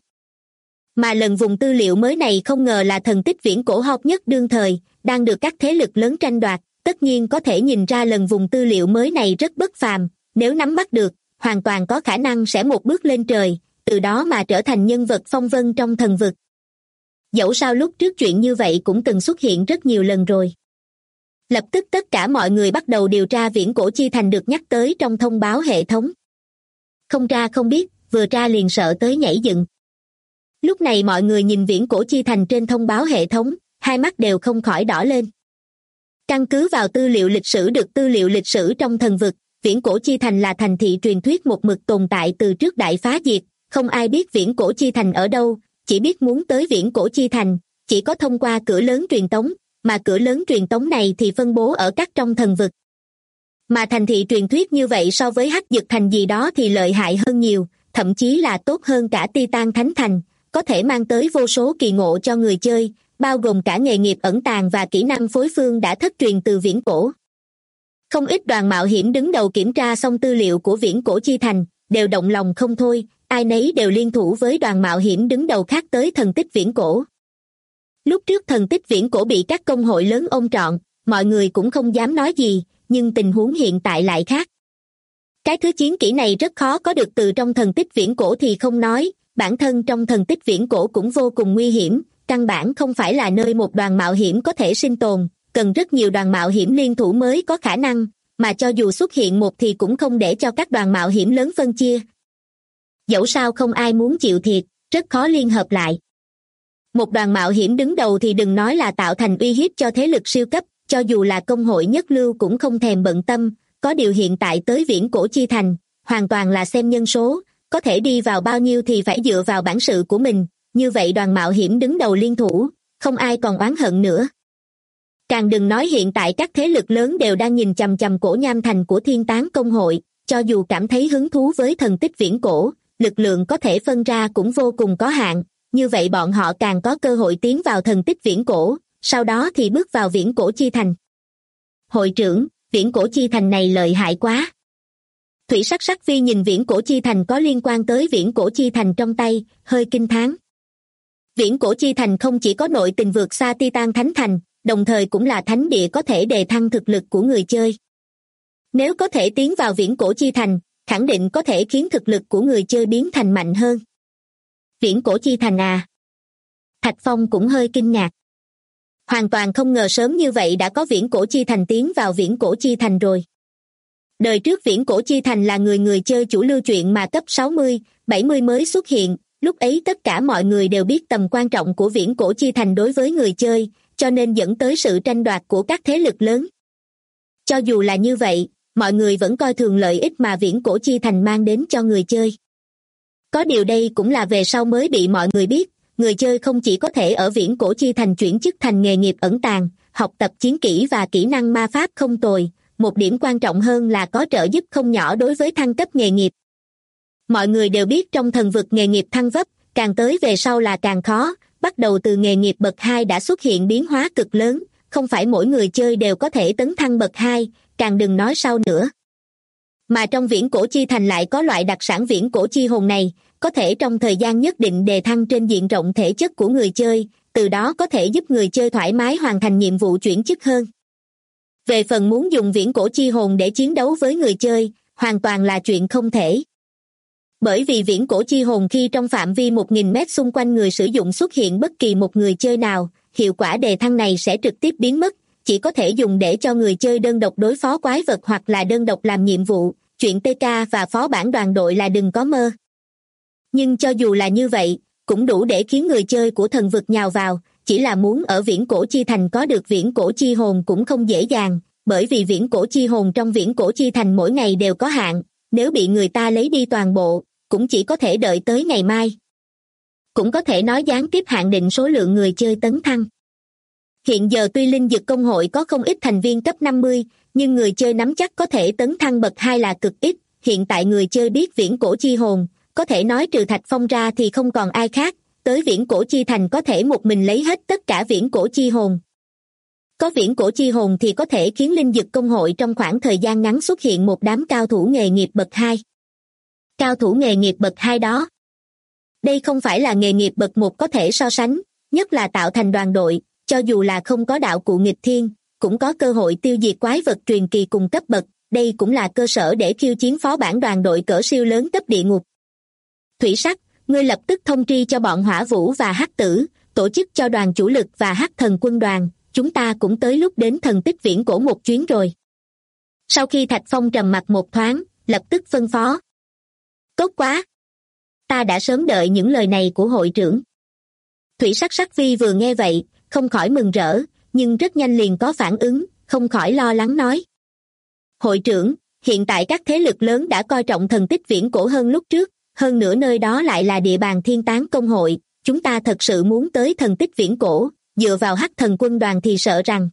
Mà lần vùng tư liệu mới này không ngờ là thần tích viễn cổ hot nhất đương thời, đang được các thế lực lớn tranh đoạt, tất nhiên có thể nhìn ra lần vùng tư liệu mới này rất bất phàm, nếu nắm bắt được, hoàn toàn có khả năng sẽ một bước lên trời, từ đó mà trở thành nhân vật phong vân trong thần vực. Dẫu sao lúc trước chuyện như vậy cũng từng xuất hiện rất nhiều lần rồi. Lập tức tất cả mọi người bắt đầu điều tra viễn cổ chi thành được nhắc tới trong thông báo hệ thống. Không tra không biết, vừa tra liền sợ tới nhảy dựng. Lúc này mọi người nhìn viễn cổ chi thành trên thông báo hệ thống, hai mắt đều không khỏi đỏ lên. Căn cứ vào tư liệu lịch sử được tư liệu lịch sử trong thần vực, viễn cổ chi thành là thành thị truyền thuyết một mực tồn tại từ trước đại phá diệt, không ai biết viễn cổ chi thành ở đâu, chỉ biết muốn tới viễn cổ chi thành, chỉ có thông qua cửa lớn truyền tống, mà cửa lớn truyền tống này thì phân bố ở các trong thần vực. Mà thành thị truyền thuyết như vậy so với Hắc Dực thành gì đó thì lợi hại hơn nhiều, thậm chí là tốt hơn cả Titan Thánh thành, có thể mang tới vô số kỳ ngộ cho người chơi, bao gồm cả nghề nghiệp ẩn tàng và kỹ năng phối phương đã thất truyền từ viễn cổ. Không ít đoàn mạo hiểm đứng đầu kiểm tra xong tư liệu của viễn cổ chi thành, đều động lòng không thôi, ai nấy đều liên thủ với đoàn mạo hiểm đứng đầu khác tới thần tích viễn cổ. Lúc trước thần tích viễn cổ bị các công hội lớn ôm trọn, mọi người cũng không dám nói gì, nhưng tình huống hiện tại lại khác. Cái thứ chiến kỹ này rất khó có được từ trong thần tích viễn cổ thì không nói, bản thân trong thần tích viễn cổ cũng vô cùng nguy hiểm, căn bản không phải là nơi một đoàn mạo hiểm có thể sinh tồn, cần rất nhiều đoàn mạo hiểm liên thủ mới có khả năng, mà cho dù xuất hiện một thì cũng không để cho các đoàn mạo hiểm lớn phân chia. Dẫu sao không ai muốn chịu thiệt, rất khó liên hợp lại. Một đoàn mạo hiểm đứng đầu thì đừng nói là tạo thành uy hiếp cho thế lực siêu cấp, cho dù là công hội nhất lưu cũng không thèm bận tâm, có điều hiện tại tới viễn cổ chi thành, hoàn toàn là xem nhân số, có thể đi vào bao nhiêu thì phải dựa vào bản sự của mình, như vậy đoàn mạo hiểm đứng đầu liên thủ, không ai còn oán hận nữa. Càng đừng nói hiện tại các thế lực lớn đều đang nhìn chằm chằm cổ nham thành của Thiên Tán công hội, cho dù cảm thấy hứng thú với thần tích viễn cổ, lực lượng có thể phân ra cũng vô cùng có hạn, như vậy bọn họ càng có cơ hội tiến vào thần tích viễn cổ, sau đó thì bước vào viễn cổ chi thành. Hội trưởng, viễn cổ chi thành này lợi hại quá. Thủy Sắc Sắc Vi nhìn viễn cổ chi thành có liên quan tới viễn cổ chi thành trong tay, hơi kinh thán. Viễn cổ chi thành không chỉ có nội tình vượt xa Titan Thánh thành, đồng thời cũng là thánh địa có thể đề thăng thực lực của người chơi. Nếu có thể tiến vào viễn cổ chi thành, khẳng định có thể khiến thực lực của người chơi biến thành mạnh hơn. Viễn cổ chi thành à? Thạch Phong cũng hơi kinh ngạc. Hoàn toàn không ngờ sớm như vậy đã có viễn cổ chi thành tiến vào viễn cổ chi thành rồi. Đời trước viễn cổ chi thành là người chơi chủ lưu truyện mà cấp 60, 70 mới xuất hiện, lúc ấy tất cả mọi người đều biết tầm quan trọng của viễn cổ chi thành đối với người chơi, cho nên dẫn tới sự tranh đoạt của các thế lực lớn. Cho dù là như vậy, mọi người vẫn coi thường lợi ích mà viễn cổ chi thành mang đến cho người chơi. Có điều đây cũng là về sau mới bị mọi người biết, người chơi không chỉ có thể ở viễn cổ chi thành chuyển chức thành nghề nghiệp ẩn tàng, học tập chiến kỹ và kỹ năng ma pháp không tồi, một điểm quan trọng hơn là có trợ giúp không nhỏ đối với thăng cấp nghề nghiệp. Mọi người đều biết trong thần vực nghề nghiệp thăng cấp, càng tới về sau là càng khó, bắt đầu từ nghề nghiệp bậc 2 đã xuất hiện biến hóa cực lớn, không phải mỗi người chơi đều có thể tấn thăng bậc 2, càng đừng nói sau nữa. Mà trong viễn cổ chi thành lại có loại đặc sản viễn cổ chi hồn này, có thể trong thời gian nhất định đề thăng trên diện rộng thể chất của người chơi, từ đó có thể giúp người chơi thoải mái hoàn thành nhiệm vụ chuyển chức hơn. Về phần muốn dùng viễn cổ chi hồn để chiến đấu với người chơi, hoàn toàn là chuyện không thể. Bởi vì viễn cổ chi hồn khi trong phạm vi 1.000 mét xung quanh người sử dụng xuất hiện bất kỳ một người chơi nào, hiệu quả đề thăng này sẽ trực tiếp biến mất, chỉ có thể dùng để cho người chơi đơn độc đối phó quái vật hoặc là đơn độc làm nhiệm vụ, chuyện TK và phó bản đoàn đội là đừng có mơ. Nhưng cho dù là như vậy, cũng đủ để khiến người chơi của thần vực nhào vào, chỉ là muốn ở viễn cổ chi thành có được viễn cổ chi hồn cũng không dễ dàng, bởi vì viễn cổ chi hồn trong viễn cổ chi thành mỗi ngày đều có hạn, nếu bị người ta lấy đi toàn bộ, cũng chỉ có thể đợi tới ngày mai. Cũng có thể nói gián tiếp hạn định số lượng người chơi tấn thăng. Hiện giờ tuy linh dực công hội có không ít thành viên cấp 50, nhưng người chơi nắm chắc có thể tấn thăng bậc 2 là cực ít, hiện tại người chơi biết viễn cổ chi hồn, có thể nói trừ Thạch Phong ra thì không còn ai khác, tới viễn cổ chi thành có thể một mình lấy hết tất cả viễn cổ chi hồn. Có viễn cổ chi hồn thì có thể khiến linh dực công hội trong khoảng thời gian ngắn xuất hiện một đám cao thủ nghề nghiệp bậc 2. Cao thủ nghề nghiệp bậc 2 đó. Đây không phải là nghề nghiệp bậc 1 có thể so sánh, nhất là tạo thành đoàn đội, cho dù là không có đạo cụ nghịch thiên, cũng có cơ hội tiêu diệt quái vật truyền kỳ cùng cấp bậc, đây cũng là cơ sở để khiêu chiến phó bản đoàn đội cỡ siêu lớn cấp địa ngục. Thủy Sắc, ngươi lập tức thông tri cho bọn Hỏa Vũ và Hắc Tử, tổ chức cho đoàn chủ lực và Hắc Thần quân đoàn, chúng ta cũng tới lúc đến thần tích viễn cổ một chuyến rồi. Sau khi Thạch Phong trầm mặc một thoáng, lập tức phân phó. Tốt quá! Ta đã sớm đợi những lời này của hội trưởng. Thủy Sắc Sắc Vi vừa nghe vậy, không khỏi mừng rỡ, nhưng rất nhanh liền có phản ứng, không khỏi lo lắng nói. Hội trưởng, hiện tại các thế lực lớn đã coi trọng thần tích viễn cổ hơn lúc trước, hơn nữa nơi đó lại là địa bàn thiên tán công hội, chúng ta thật sự muốn tới thần tích viễn cổ, dựa vào Hắc Thần quân đoàn thì sợ rằng.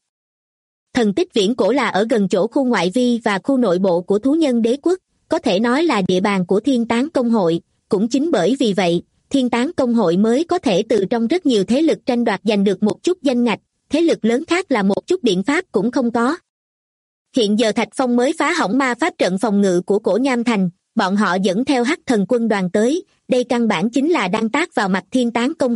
Thần tích viễn cổ là ở gần chỗ khu ngoại vi và khu nội bộ của thú nhân đế quốc, có thể nói là địa bàn của thiên tán công hội, cũng chính bởi vì vậy, thiên tán công hội mới có thể từ trong rất nhiều thế lực tranh đoạt giành được một chút danh ngạch, thế lực lớn khác là một chút biện pháp cũng không có. Hiện giờ Thạch Phong mới phá hỏng ma pháp trận phòng ngự của cổ Nham Thành, bọn họ dẫn theo Hắc Thần quân đoàn tới, đây căn bản chính là đang tác vào mặt thiên tán công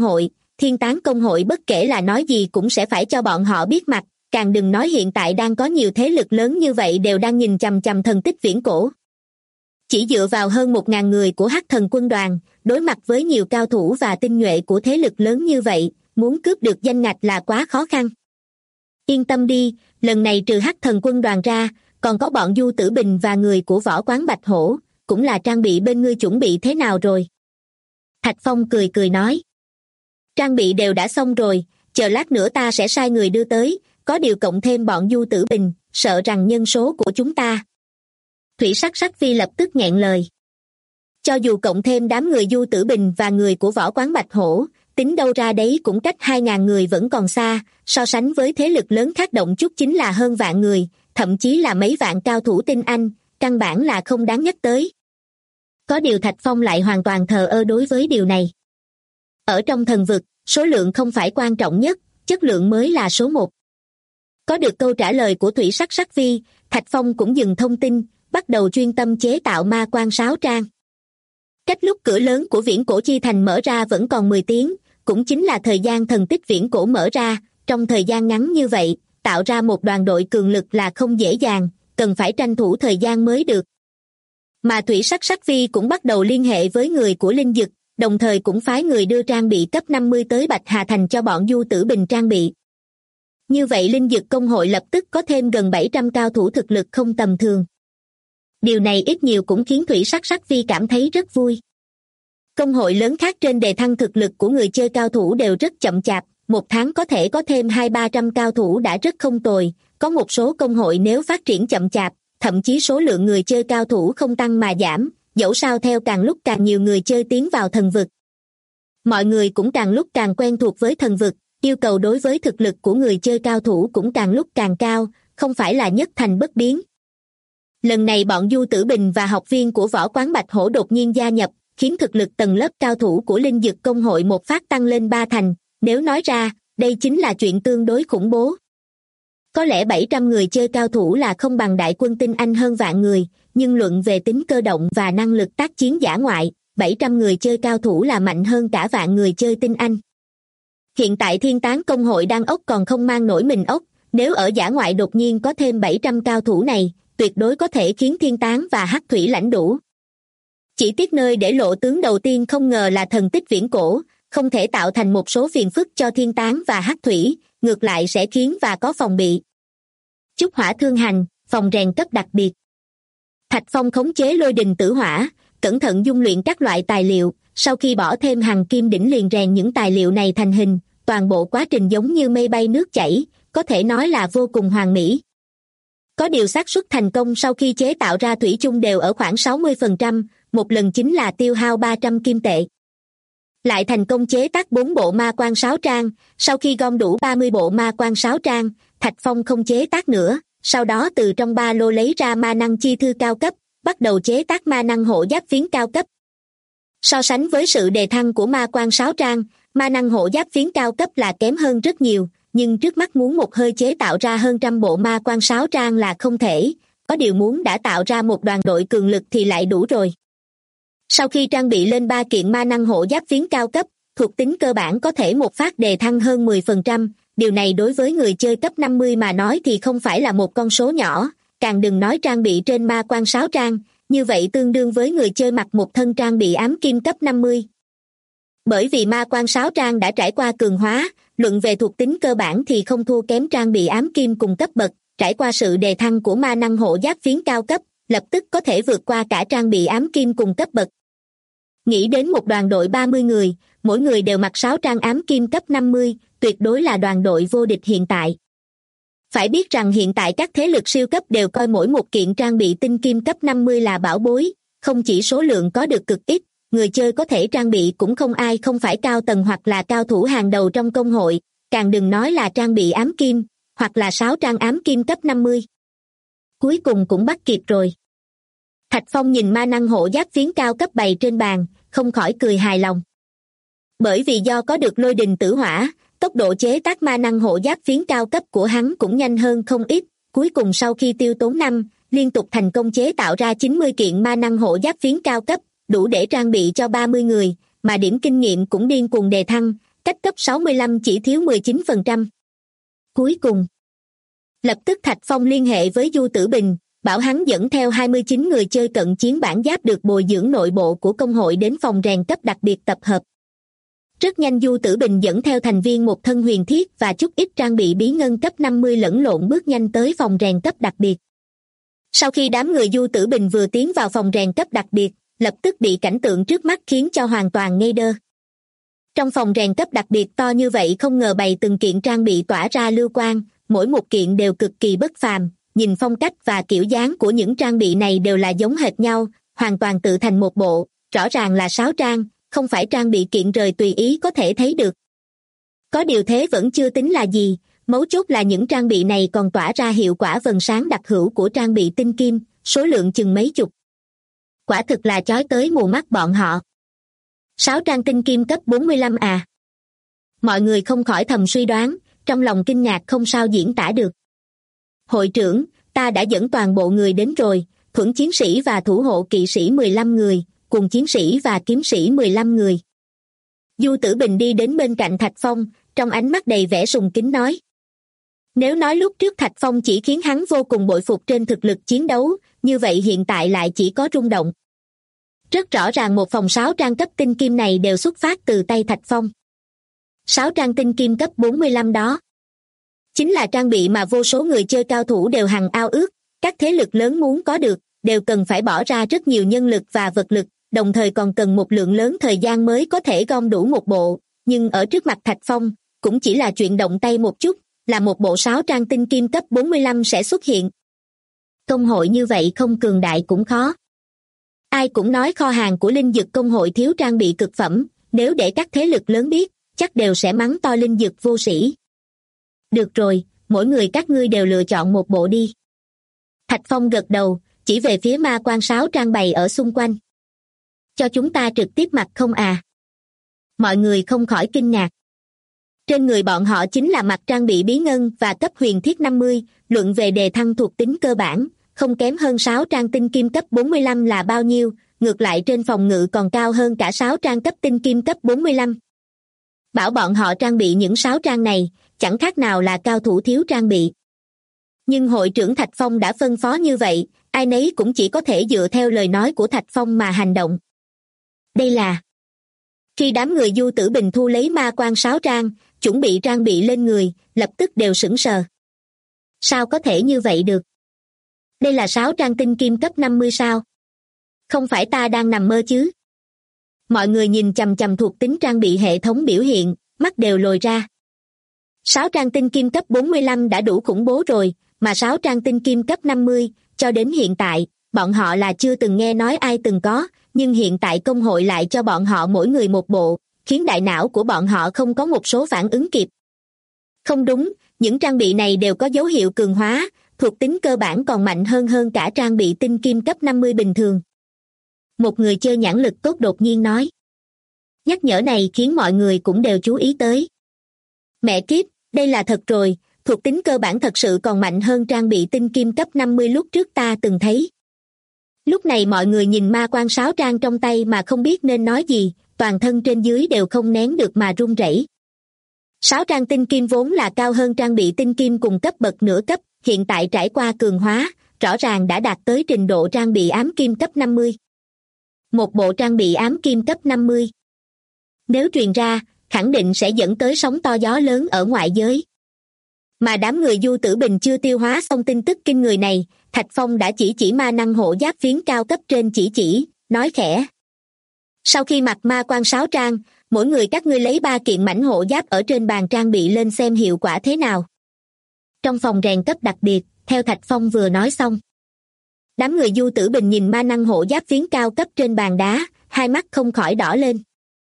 hội bất kể là nói gì cũng sẽ phải cho bọn họ biết mặt, càng đừng nói hiện tại đang có nhiều thế lực lớn như vậy đều đang nhìn chằm chằm thần tích viễn cổ. Chỉ dựa vào hơn 1.000 người của Hắc Thần quân đoàn, đối mặt với nhiều cao thủ và tinh nhuệ của thế lực lớn như vậy, muốn cướp được danh ngạch là quá khó khăn. Yên tâm đi, lần này trừ Hắc Thần quân đoàn ra, còn có bọn Du Tử Bình và người của võ quán Bạch Hổ, cũng là trang bị bên ngươi chuẩn bị thế nào rồi? Thạch Phong cười cười nói. Trang bị đều đã xong rồi, chờ lát nữa ta sẽ sai người đưa tới, có điều cộng thêm bọn Du Tử Bình, sợ rằng nhân số của chúng ta. Thủy Sắc Sắc Vi lập tức nghẹn lời. Cho dù cộng thêm đám người Du Tử Bình và người của võ quán Bạch Hổ, tính đâu ra đấy cũng cách 2.000 người vẫn còn xa, so sánh với thế lực lớn khác động chút chính là hơn vạn người, thậm chí là mấy vạn cao thủ tinh anh, căn bản là không đáng nhắc tới. Có điều Thạch Phong lại hoàn toàn thờ ơ đối với điều này. Ở trong thần vực, số lượng không phải quan trọng nhất, chất lượng mới là số 1. Có được câu trả lời của Thủy Sắc Sắc Vi, Thạch Phong cũng dừng thông tin, bắt đầu chuyên tâm chế tạo ma quan sáo trang. Cách lúc cửa lớn của viễn cổ chi thành mở ra vẫn còn 10 tiếng, cũng chính là thời gian thần tích viễn cổ mở ra, trong thời gian ngắn như vậy, tạo ra một đoàn đội cường lực là không dễ dàng, cần phải tranh thủ thời gian mới được. Mà Thủy Sắc Sắc Vi cũng bắt đầu liên hệ với người của linh dực, đồng thời cũng phái người đưa trang bị cấp 50 tới Bạch Hà Thành cho bọn Du Tử Bình trang bị. Như vậy linh dực công hội lập tức có thêm gần 700 cao thủ thực lực không tầm thường. Điều này ít nhiều cũng khiến Thủy Sắc Sắc Vi cảm thấy rất vui. Công hội lớn khác trên đề thăng thực lực của người chơi cao thủ đều rất chậm chạp, một tháng có thể có thêm 200-300 cao thủ đã rất không tồi, có một số công hội nếu phát triển chậm chạp, thậm chí số lượng người chơi cao thủ không tăng mà giảm, dẫu sao theo càng lúc càng nhiều người chơi tiến vào thần vực. Mọi người cũng càng lúc càng quen thuộc với thần vực, yêu cầu đối với thực lực của người chơi cao thủ cũng càng lúc càng cao, không phải là nhất thành bất biến. Lần này bọn Du Tử Bình và học viên của võ quán Bạch Hổ đột nhiên gia nhập, khiến thực lực tầng lớp cao thủ của linh dực công hội một phát tăng lên 3 thành, nếu nói ra, đây chính là chuyện tương đối khủng bố. Có lẽ 700 người chơi cao thủ là không bằng đại quân tinh anh hơn vạn người, nhưng luận về tính cơ động và năng lực tác chiến dã ngoại, 700 người chơi cao thủ là mạnh hơn cả vạn người chơi tinh anh. Hiện tại thiên tán công hội đang ốc còn không mang nổi mình ốc, nếu ở dã ngoại đột nhiên có thêm 700 cao thủ này, tuyệt đối có thể khiến thiên tán và hắc thủy lãnh đủ. Chỉ tiếc nơi để lộ tướng đầu tiên không ngờ là thần tích viễn cổ, không thể tạo thành một số phiền phức cho thiên tán và hắc thủy, ngược lại sẽ khiến và có phòng bị. Chúc hỏa thương hành, phòng rèn cấp đặc biệt. Thạch Phong khống chế lôi đình tử hỏa, cẩn thận dung luyện các loại tài liệu, sau khi bỏ thêm hằng kim đỉnh liền rèn những tài liệu này thành hình, toàn bộ quá trình giống như mây bay nước chảy, có thể nói là vô cùng hoàn mỹ. Có điều xác suất thành công sau khi chế tạo ra thủy chung đều ở khoảng 60%, một lần chính là tiêu hao 300 kim tệ. Lại thành công chế tác 4 bộ ma quan sáo trang, sau khi gom đủ 30 bộ ma quan sáo trang, Thạch Phong không chế tác nữa, sau đó từ trong ba lô lấy ra ma năng chi thư cao cấp, bắt đầu chế tác ma năng hộ giáp phiến cao cấp. So sánh với sự đề thăng của ma quan sáo trang, ma năng hộ giáp phiến cao cấp là kém hơn rất nhiều, nhưng trước mắt muốn một hơi chế tạo ra hơn trăm bộ ma quan sáo trang là không thể, có điều muốn đã tạo ra một đoàn đội cường lực thì lại đủ rồi. Sau khi trang bị lên 3 kiện ma năng hộ giáp phiến cao cấp, thuộc tính cơ bản có thể một phát đề thăng hơn 10%, điều này đối với người chơi cấp 50 mà nói thì không phải là một con số nhỏ, càng đừng nói trang bị trên ma quan sáo trang, như vậy tương đương với người chơi mặc một thân trang bị ám kim cấp 50. Bởi vì ma quan sáo trang đã trải qua cường hóa, luận về thuộc tính cơ bản thì không thua kém trang bị ám kim cùng cấp bậc, trải qua sự đề thăng của ma năng hộ giáp phiến cao cấp, lập tức có thể vượt qua cả trang bị ám kim cùng cấp bậc. Nghĩ đến một đoàn đội 30 người, mỗi người đều mặc sáo trang ám kim cấp 50, tuyệt đối là đoàn đội vô địch hiện tại. Phải biết rằng hiện tại các thế lực siêu cấp đều coi mỗi một kiện trang bị tinh kim cấp 50 là bảo bối, không chỉ số lượng có được cực ít, người chơi có thể trang bị cũng không ai không phải cao tầng hoặc là cao thủ hàng đầu trong công hội, càng đừng nói là trang bị ám kim, hoặc là sáo trang ám kim cấp 50. Cuối cùng cũng bắt kịp rồi. Thạch Phong nhìn ma năng hộ giáp phiến cao cấp bày trên bàn, không khỏi cười hài lòng. Bởi vì do có được lôi đình tử hỏa, tốc độ chế tác ma năng hộ giáp phiến cao cấp của hắn cũng nhanh hơn không ít, cuối cùng sau khi tiêu tốn năm, liên tục thành công chế tạo ra 90 kiện ma năng hộ giáp phiến cao cấp, đủ để trang bị cho 30 người, mà điểm kinh nghiệm cũng điên cuồng đề thăng, cách cấp 65 chỉ thiếu 19%. Cuối cùng, lập tức Thạch Phong liên hệ với Du Tử Bình, bảo hắn dẫn theo 29 người chơi cận chiến bản giáp được bồi dưỡng nội bộ của công hội đến phòng rèn cấp đặc biệt tập hợp. Rất nhanh Du Tử Bình dẫn theo thành viên một thân huyền thiết và chút ít trang bị bí ngân cấp 50 lẫn lộn bước nhanh tới phòng rèn cấp đặc biệt. Sau khi đám người Du Tử Bình vừa tiến vào phòng rèn cấp đặc biệt, lập tức bị cảnh tượng trước mắt khiến cho hoàn toàn ngây đơ. Trong phòng rèn cấp đặc biệt to như vậy không ngờ bày từng kiện trang bị tỏa ra lưu quang, mỗi một kiện đều cực kỳ bất phàm, nhìn phong cách và kiểu dáng của những trang bị này đều là giống hệt nhau, hoàn toàn tự thành một bộ, rõ ràng là sáo trang, không phải trang bị kiện rời tùy ý có thể thấy được. Có điều thế vẫn chưa tính là gì, mấu chốt là những trang bị này còn tỏa ra hiệu quả vầng sáng đặc hữu của trang bị tinh kim, số lượng chừng mấy chục. Quả thực là chói tới mù mắt bọn họ. Sáo trang tinh kim cấp 45 à? Mọi người không khỏi thầm suy đoán, trong lòng kinh ngạc không sao diễn tả được. Hội trưởng, ta đã dẫn toàn bộ người đến rồi, thuẫn chiến sĩ và thủ hộ kỵ sĩ 15 người, cùng chiến sĩ và kiếm sĩ 15 người. Du Tử Bình đi đến bên cạnh Thạch Phong, trong ánh mắt đầy vẻ sùng kính nói. Nếu nói lúc trước Thạch Phong chỉ khiến hắn vô cùng bội phục trên thực lực chiến đấu, như vậy hiện tại lại chỉ có rung động. Rất rõ ràng một phòng sáo trang cấp tinh kim này đều xuất phát từ tay Thạch Phong. Sáo trang tinh kim cấp 45 đó chính là trang bị mà vô số người chơi cao thủ đều hằng ao ước, các thế lực lớn muốn có được, đều cần phải bỏ ra rất nhiều nhân lực và vật lực, đồng thời còn cần một lượng lớn thời gian mới có thể gom đủ một bộ, nhưng ở trước mặt Thạch Phong, cũng chỉ là chuyện động tay một chút, là một bộ sáo trang tinh kim cấp 45 sẽ xuất hiện. Công hội như vậy không cường đại cũng khó. Ai cũng nói kho hàng của linh dực công hội thiếu trang bị cực phẩm, nếu để các thế lực lớn biết, chắc đều sẽ mắng to linh dực vô sĩ. Được rồi, mỗi người các ngươi đều lựa chọn một bộ đi. Thạch Phong gật đầu, chỉ về phía ma quan sáo trang bày ở xung quanh. Cho chúng ta trực tiếp mặc không à? Mọi người không khỏi kinh ngạc. Trên người bọn họ chính là mặc trang bị bí ngân và cấp huyền thiết 50, luận về đề thăng thuộc tính cơ bản, không kém hơn sáo trang tinh kim cấp 45 là bao nhiêu, ngược lại trên phòng ngự còn cao hơn cả sáo trang cấp tinh kim cấp 45. Bảo bọn họ trang bị những sáo trang này, chẳng khác nào là cao thủ thiếu trang bị. Nhưng hội trưởng Thạch Phong đã phân phó như vậy, ai nấy cũng chỉ có thể dựa theo lời nói của Thạch Phong mà hành động. Đây là... Khi đám người Du Tử Bình thu lấy ma quan sáo trang, chuẩn bị trang bị lên người, lập tức đều sững sờ. Sao có thể như vậy được? Đây là sáo trang tinh kim cấp 50 sao? Không phải ta đang nằm mơ chứ? Mọi người nhìn chằm chằm thuộc tính trang bị hệ thống biểu hiện, mắt đều lồi ra. Sáo trang tinh kim cấp 45 đã đủ khủng bố rồi, mà sáo trang tinh kim cấp 50, cho đến hiện tại, bọn họ là chưa từng nghe nói ai từng có, nhưng hiện tại công hội lại cho bọn họ mỗi người một bộ, khiến đại não của bọn họ không có một số phản ứng kịp. Không đúng, những trang bị này đều có dấu hiệu cường hóa, thuộc tính cơ bản còn mạnh hơn cả trang bị tinh kim cấp 50 bình thường. Một người chơi nhãn lực tốt đột nhiên nói. Nhắc nhở này khiến mọi người cũng đều chú ý tới. Mẹ kiếp, đây là thật rồi, thuộc tính cơ bản thật sự còn mạnh hơn trang bị tinh kim cấp 50 lúc trước ta từng thấy. Lúc này mọi người nhìn ma quan sáo trang trong tay mà không biết nên nói gì, toàn thân trên dưới đều không nén được mà run rẩy. Sáo trang tinh kim vốn là cao hơn trang bị tinh kim cùng cấp bậc nửa cấp, hiện tại trải qua cường hóa, rõ ràng đã đạt tới trình độ trang bị ám kim cấp 50. Một bộ trang bị ám kim cấp 50. Nếu truyền ra, khẳng định sẽ dẫn tới sóng to gió lớn ở ngoại giới. Mà đám người Du Tử Bình chưa tiêu hóa xong tin tức kinh người này, Thạch Phong đã chỉ ma năng hộ giáp phiến cao cấp trên chỉ, nói khẽ. Sau khi mặc ma quan sáo trang, mỗi người các ngươi lấy 3 kiện mảnh hộ giáp ở trên bàn trang bị lên xem hiệu quả thế nào. Trong phòng rèn cấp đặc biệt, theo Thạch Phong vừa nói xong. Đám người Du Tử Bình nhìn ma năng hộ giáp phiến cao cấp trên bàn đá, hai mắt không khỏi đỏ lên.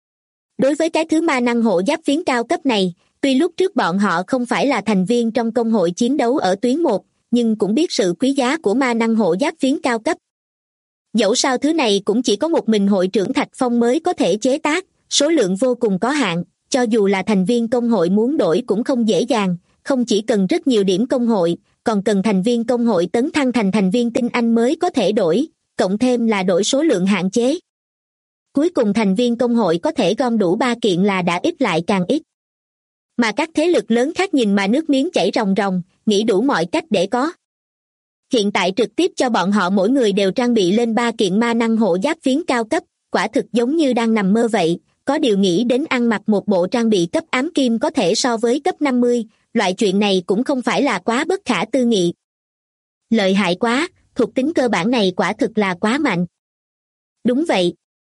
Đối với cái thứ ma năng hộ giáp phiến cao cấp này, tuy lúc trước bọn họ không phải là thành viên trong công hội chiến đấu ở tuyến 1, nhưng cũng biết sự quý giá của ma năng hộ giáp phiến cao cấp. Dẫu sao thứ này cũng chỉ có một mình hội trưởng Thạch Phong mới có thể chế tác, số lượng vô cùng có hạn, cho dù là thành viên công hội muốn đổi cũng không dễ dàng, không chỉ cần rất nhiều điểm công hội, còn cần thành viên công hội tấn thăng thành thành viên tinh anh mới có thể đổi, cộng thêm là đổi số lượng hạn chế. Cuối cùng thành viên công hội có thể gom đủ 3 kiện là đã ít lại càng ít. Mà các thế lực lớn khác nhìn mà nước miếng chảy ròng ròng, nghĩ đủ mọi cách để có. Hiện tại trực tiếp cho bọn họ mỗi người đều trang bị lên 3 kiện ma năng hộ giáp phiến cao cấp, quả thực giống như đang nằm mơ vậy, có điều nghĩ đến ăn mặc một bộ trang bị cấp ám kim có thể so với cấp 50, loại chuyện này cũng không phải là quá bất khả tư nghị. Lợi hại quá, thuộc tính cơ bản này quả thực là quá mạnh. Đúng vậy.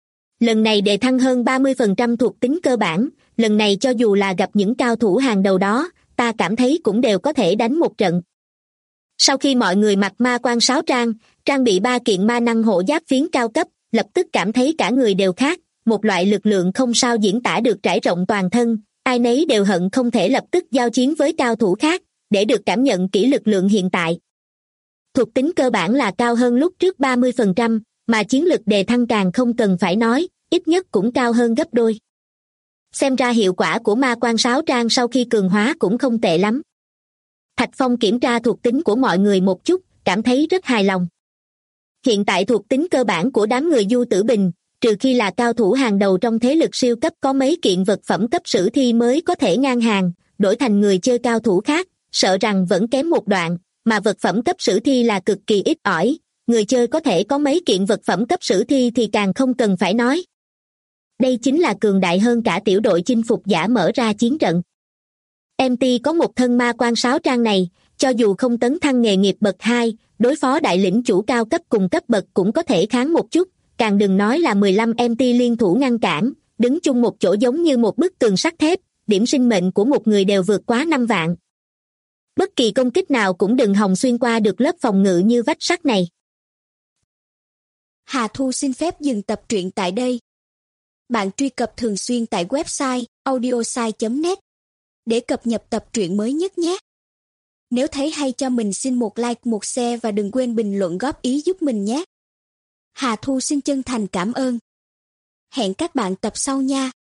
Lần này đề thăng hơn 30% thuộc tính cơ bản, lần này cho dù là gặp những cao thủ hàng đầu đó, ta cảm thấy cũng đều có thể đánh một trận. Sau khi mọi người mặc ma quan sáo trang bị 3 kiện ma năng hộ giáp phiến cao cấp, lập tức cảm thấy cả người đều khác, một loại lực lượng không sao diễn tả được trải rộng toàn thân, ai nấy đều hận không thể lập tức giao chiến với cao thủ khác, để được cảm nhận kỹ lực lượng hiện tại. Thuộc tính cơ bản là cao hơn lúc trước 30%, mà chiến lực đề thăng càng không cần phải nói, ít nhất cũng cao hơn gấp đôi. Xem ra hiệu quả của ma quan sáo trang sau khi cường hóa cũng không tệ lắm. Thạch Phong kiểm tra thuộc tính của mọi người một chút, cảm thấy rất hài lòng. Hiện tại thuộc tính cơ bản của đám người Du Tử Bình, trừ khi là cao thủ hàng đầu trong thế lực siêu cấp có mấy kiện vật phẩm cấp sử thi mới có thể ngang hàng, đổi thành người chơi cao thủ khác, sợ rằng vẫn kém một đoạn, mà vật phẩm cấp sử thi là cực kỳ ít ỏi, người chơi có thể có mấy kiện vật phẩm cấp sử thi thì càng không cần phải nói. Đây chính là cường đại hơn cả tiểu đội chinh phục giả mở ra chiến trận. MT có một thân ma quan sáo trang này, cho dù không tấn thăng nghề nghiệp bậc 2, đối phó đại lĩnh chủ cao cấp cùng cấp bậc cũng có thể kháng một chút, càng đừng nói là 15 MT liên thủ ngăn cản, đứng chung một chỗ giống như một bức tường sắt thép, điểm sinh mệnh của một người đều vượt quá 5 vạn. Bất kỳ công kích nào cũng đừng hòng xuyên qua được lớp phòng ngự như vách sắt này. Hà Thu xin phép dừng tập truyện tại đây. Bạn truy cập thường xuyên tại website audiosai.net để cập nhật tập truyện mới nhất nhé. Nếu thấy hay cho mình xin một like, một share và đừng quên bình luận góp ý giúp mình nhé. Hà Thu xin chân thành cảm ơn. Hẹn các bạn tập sau nha.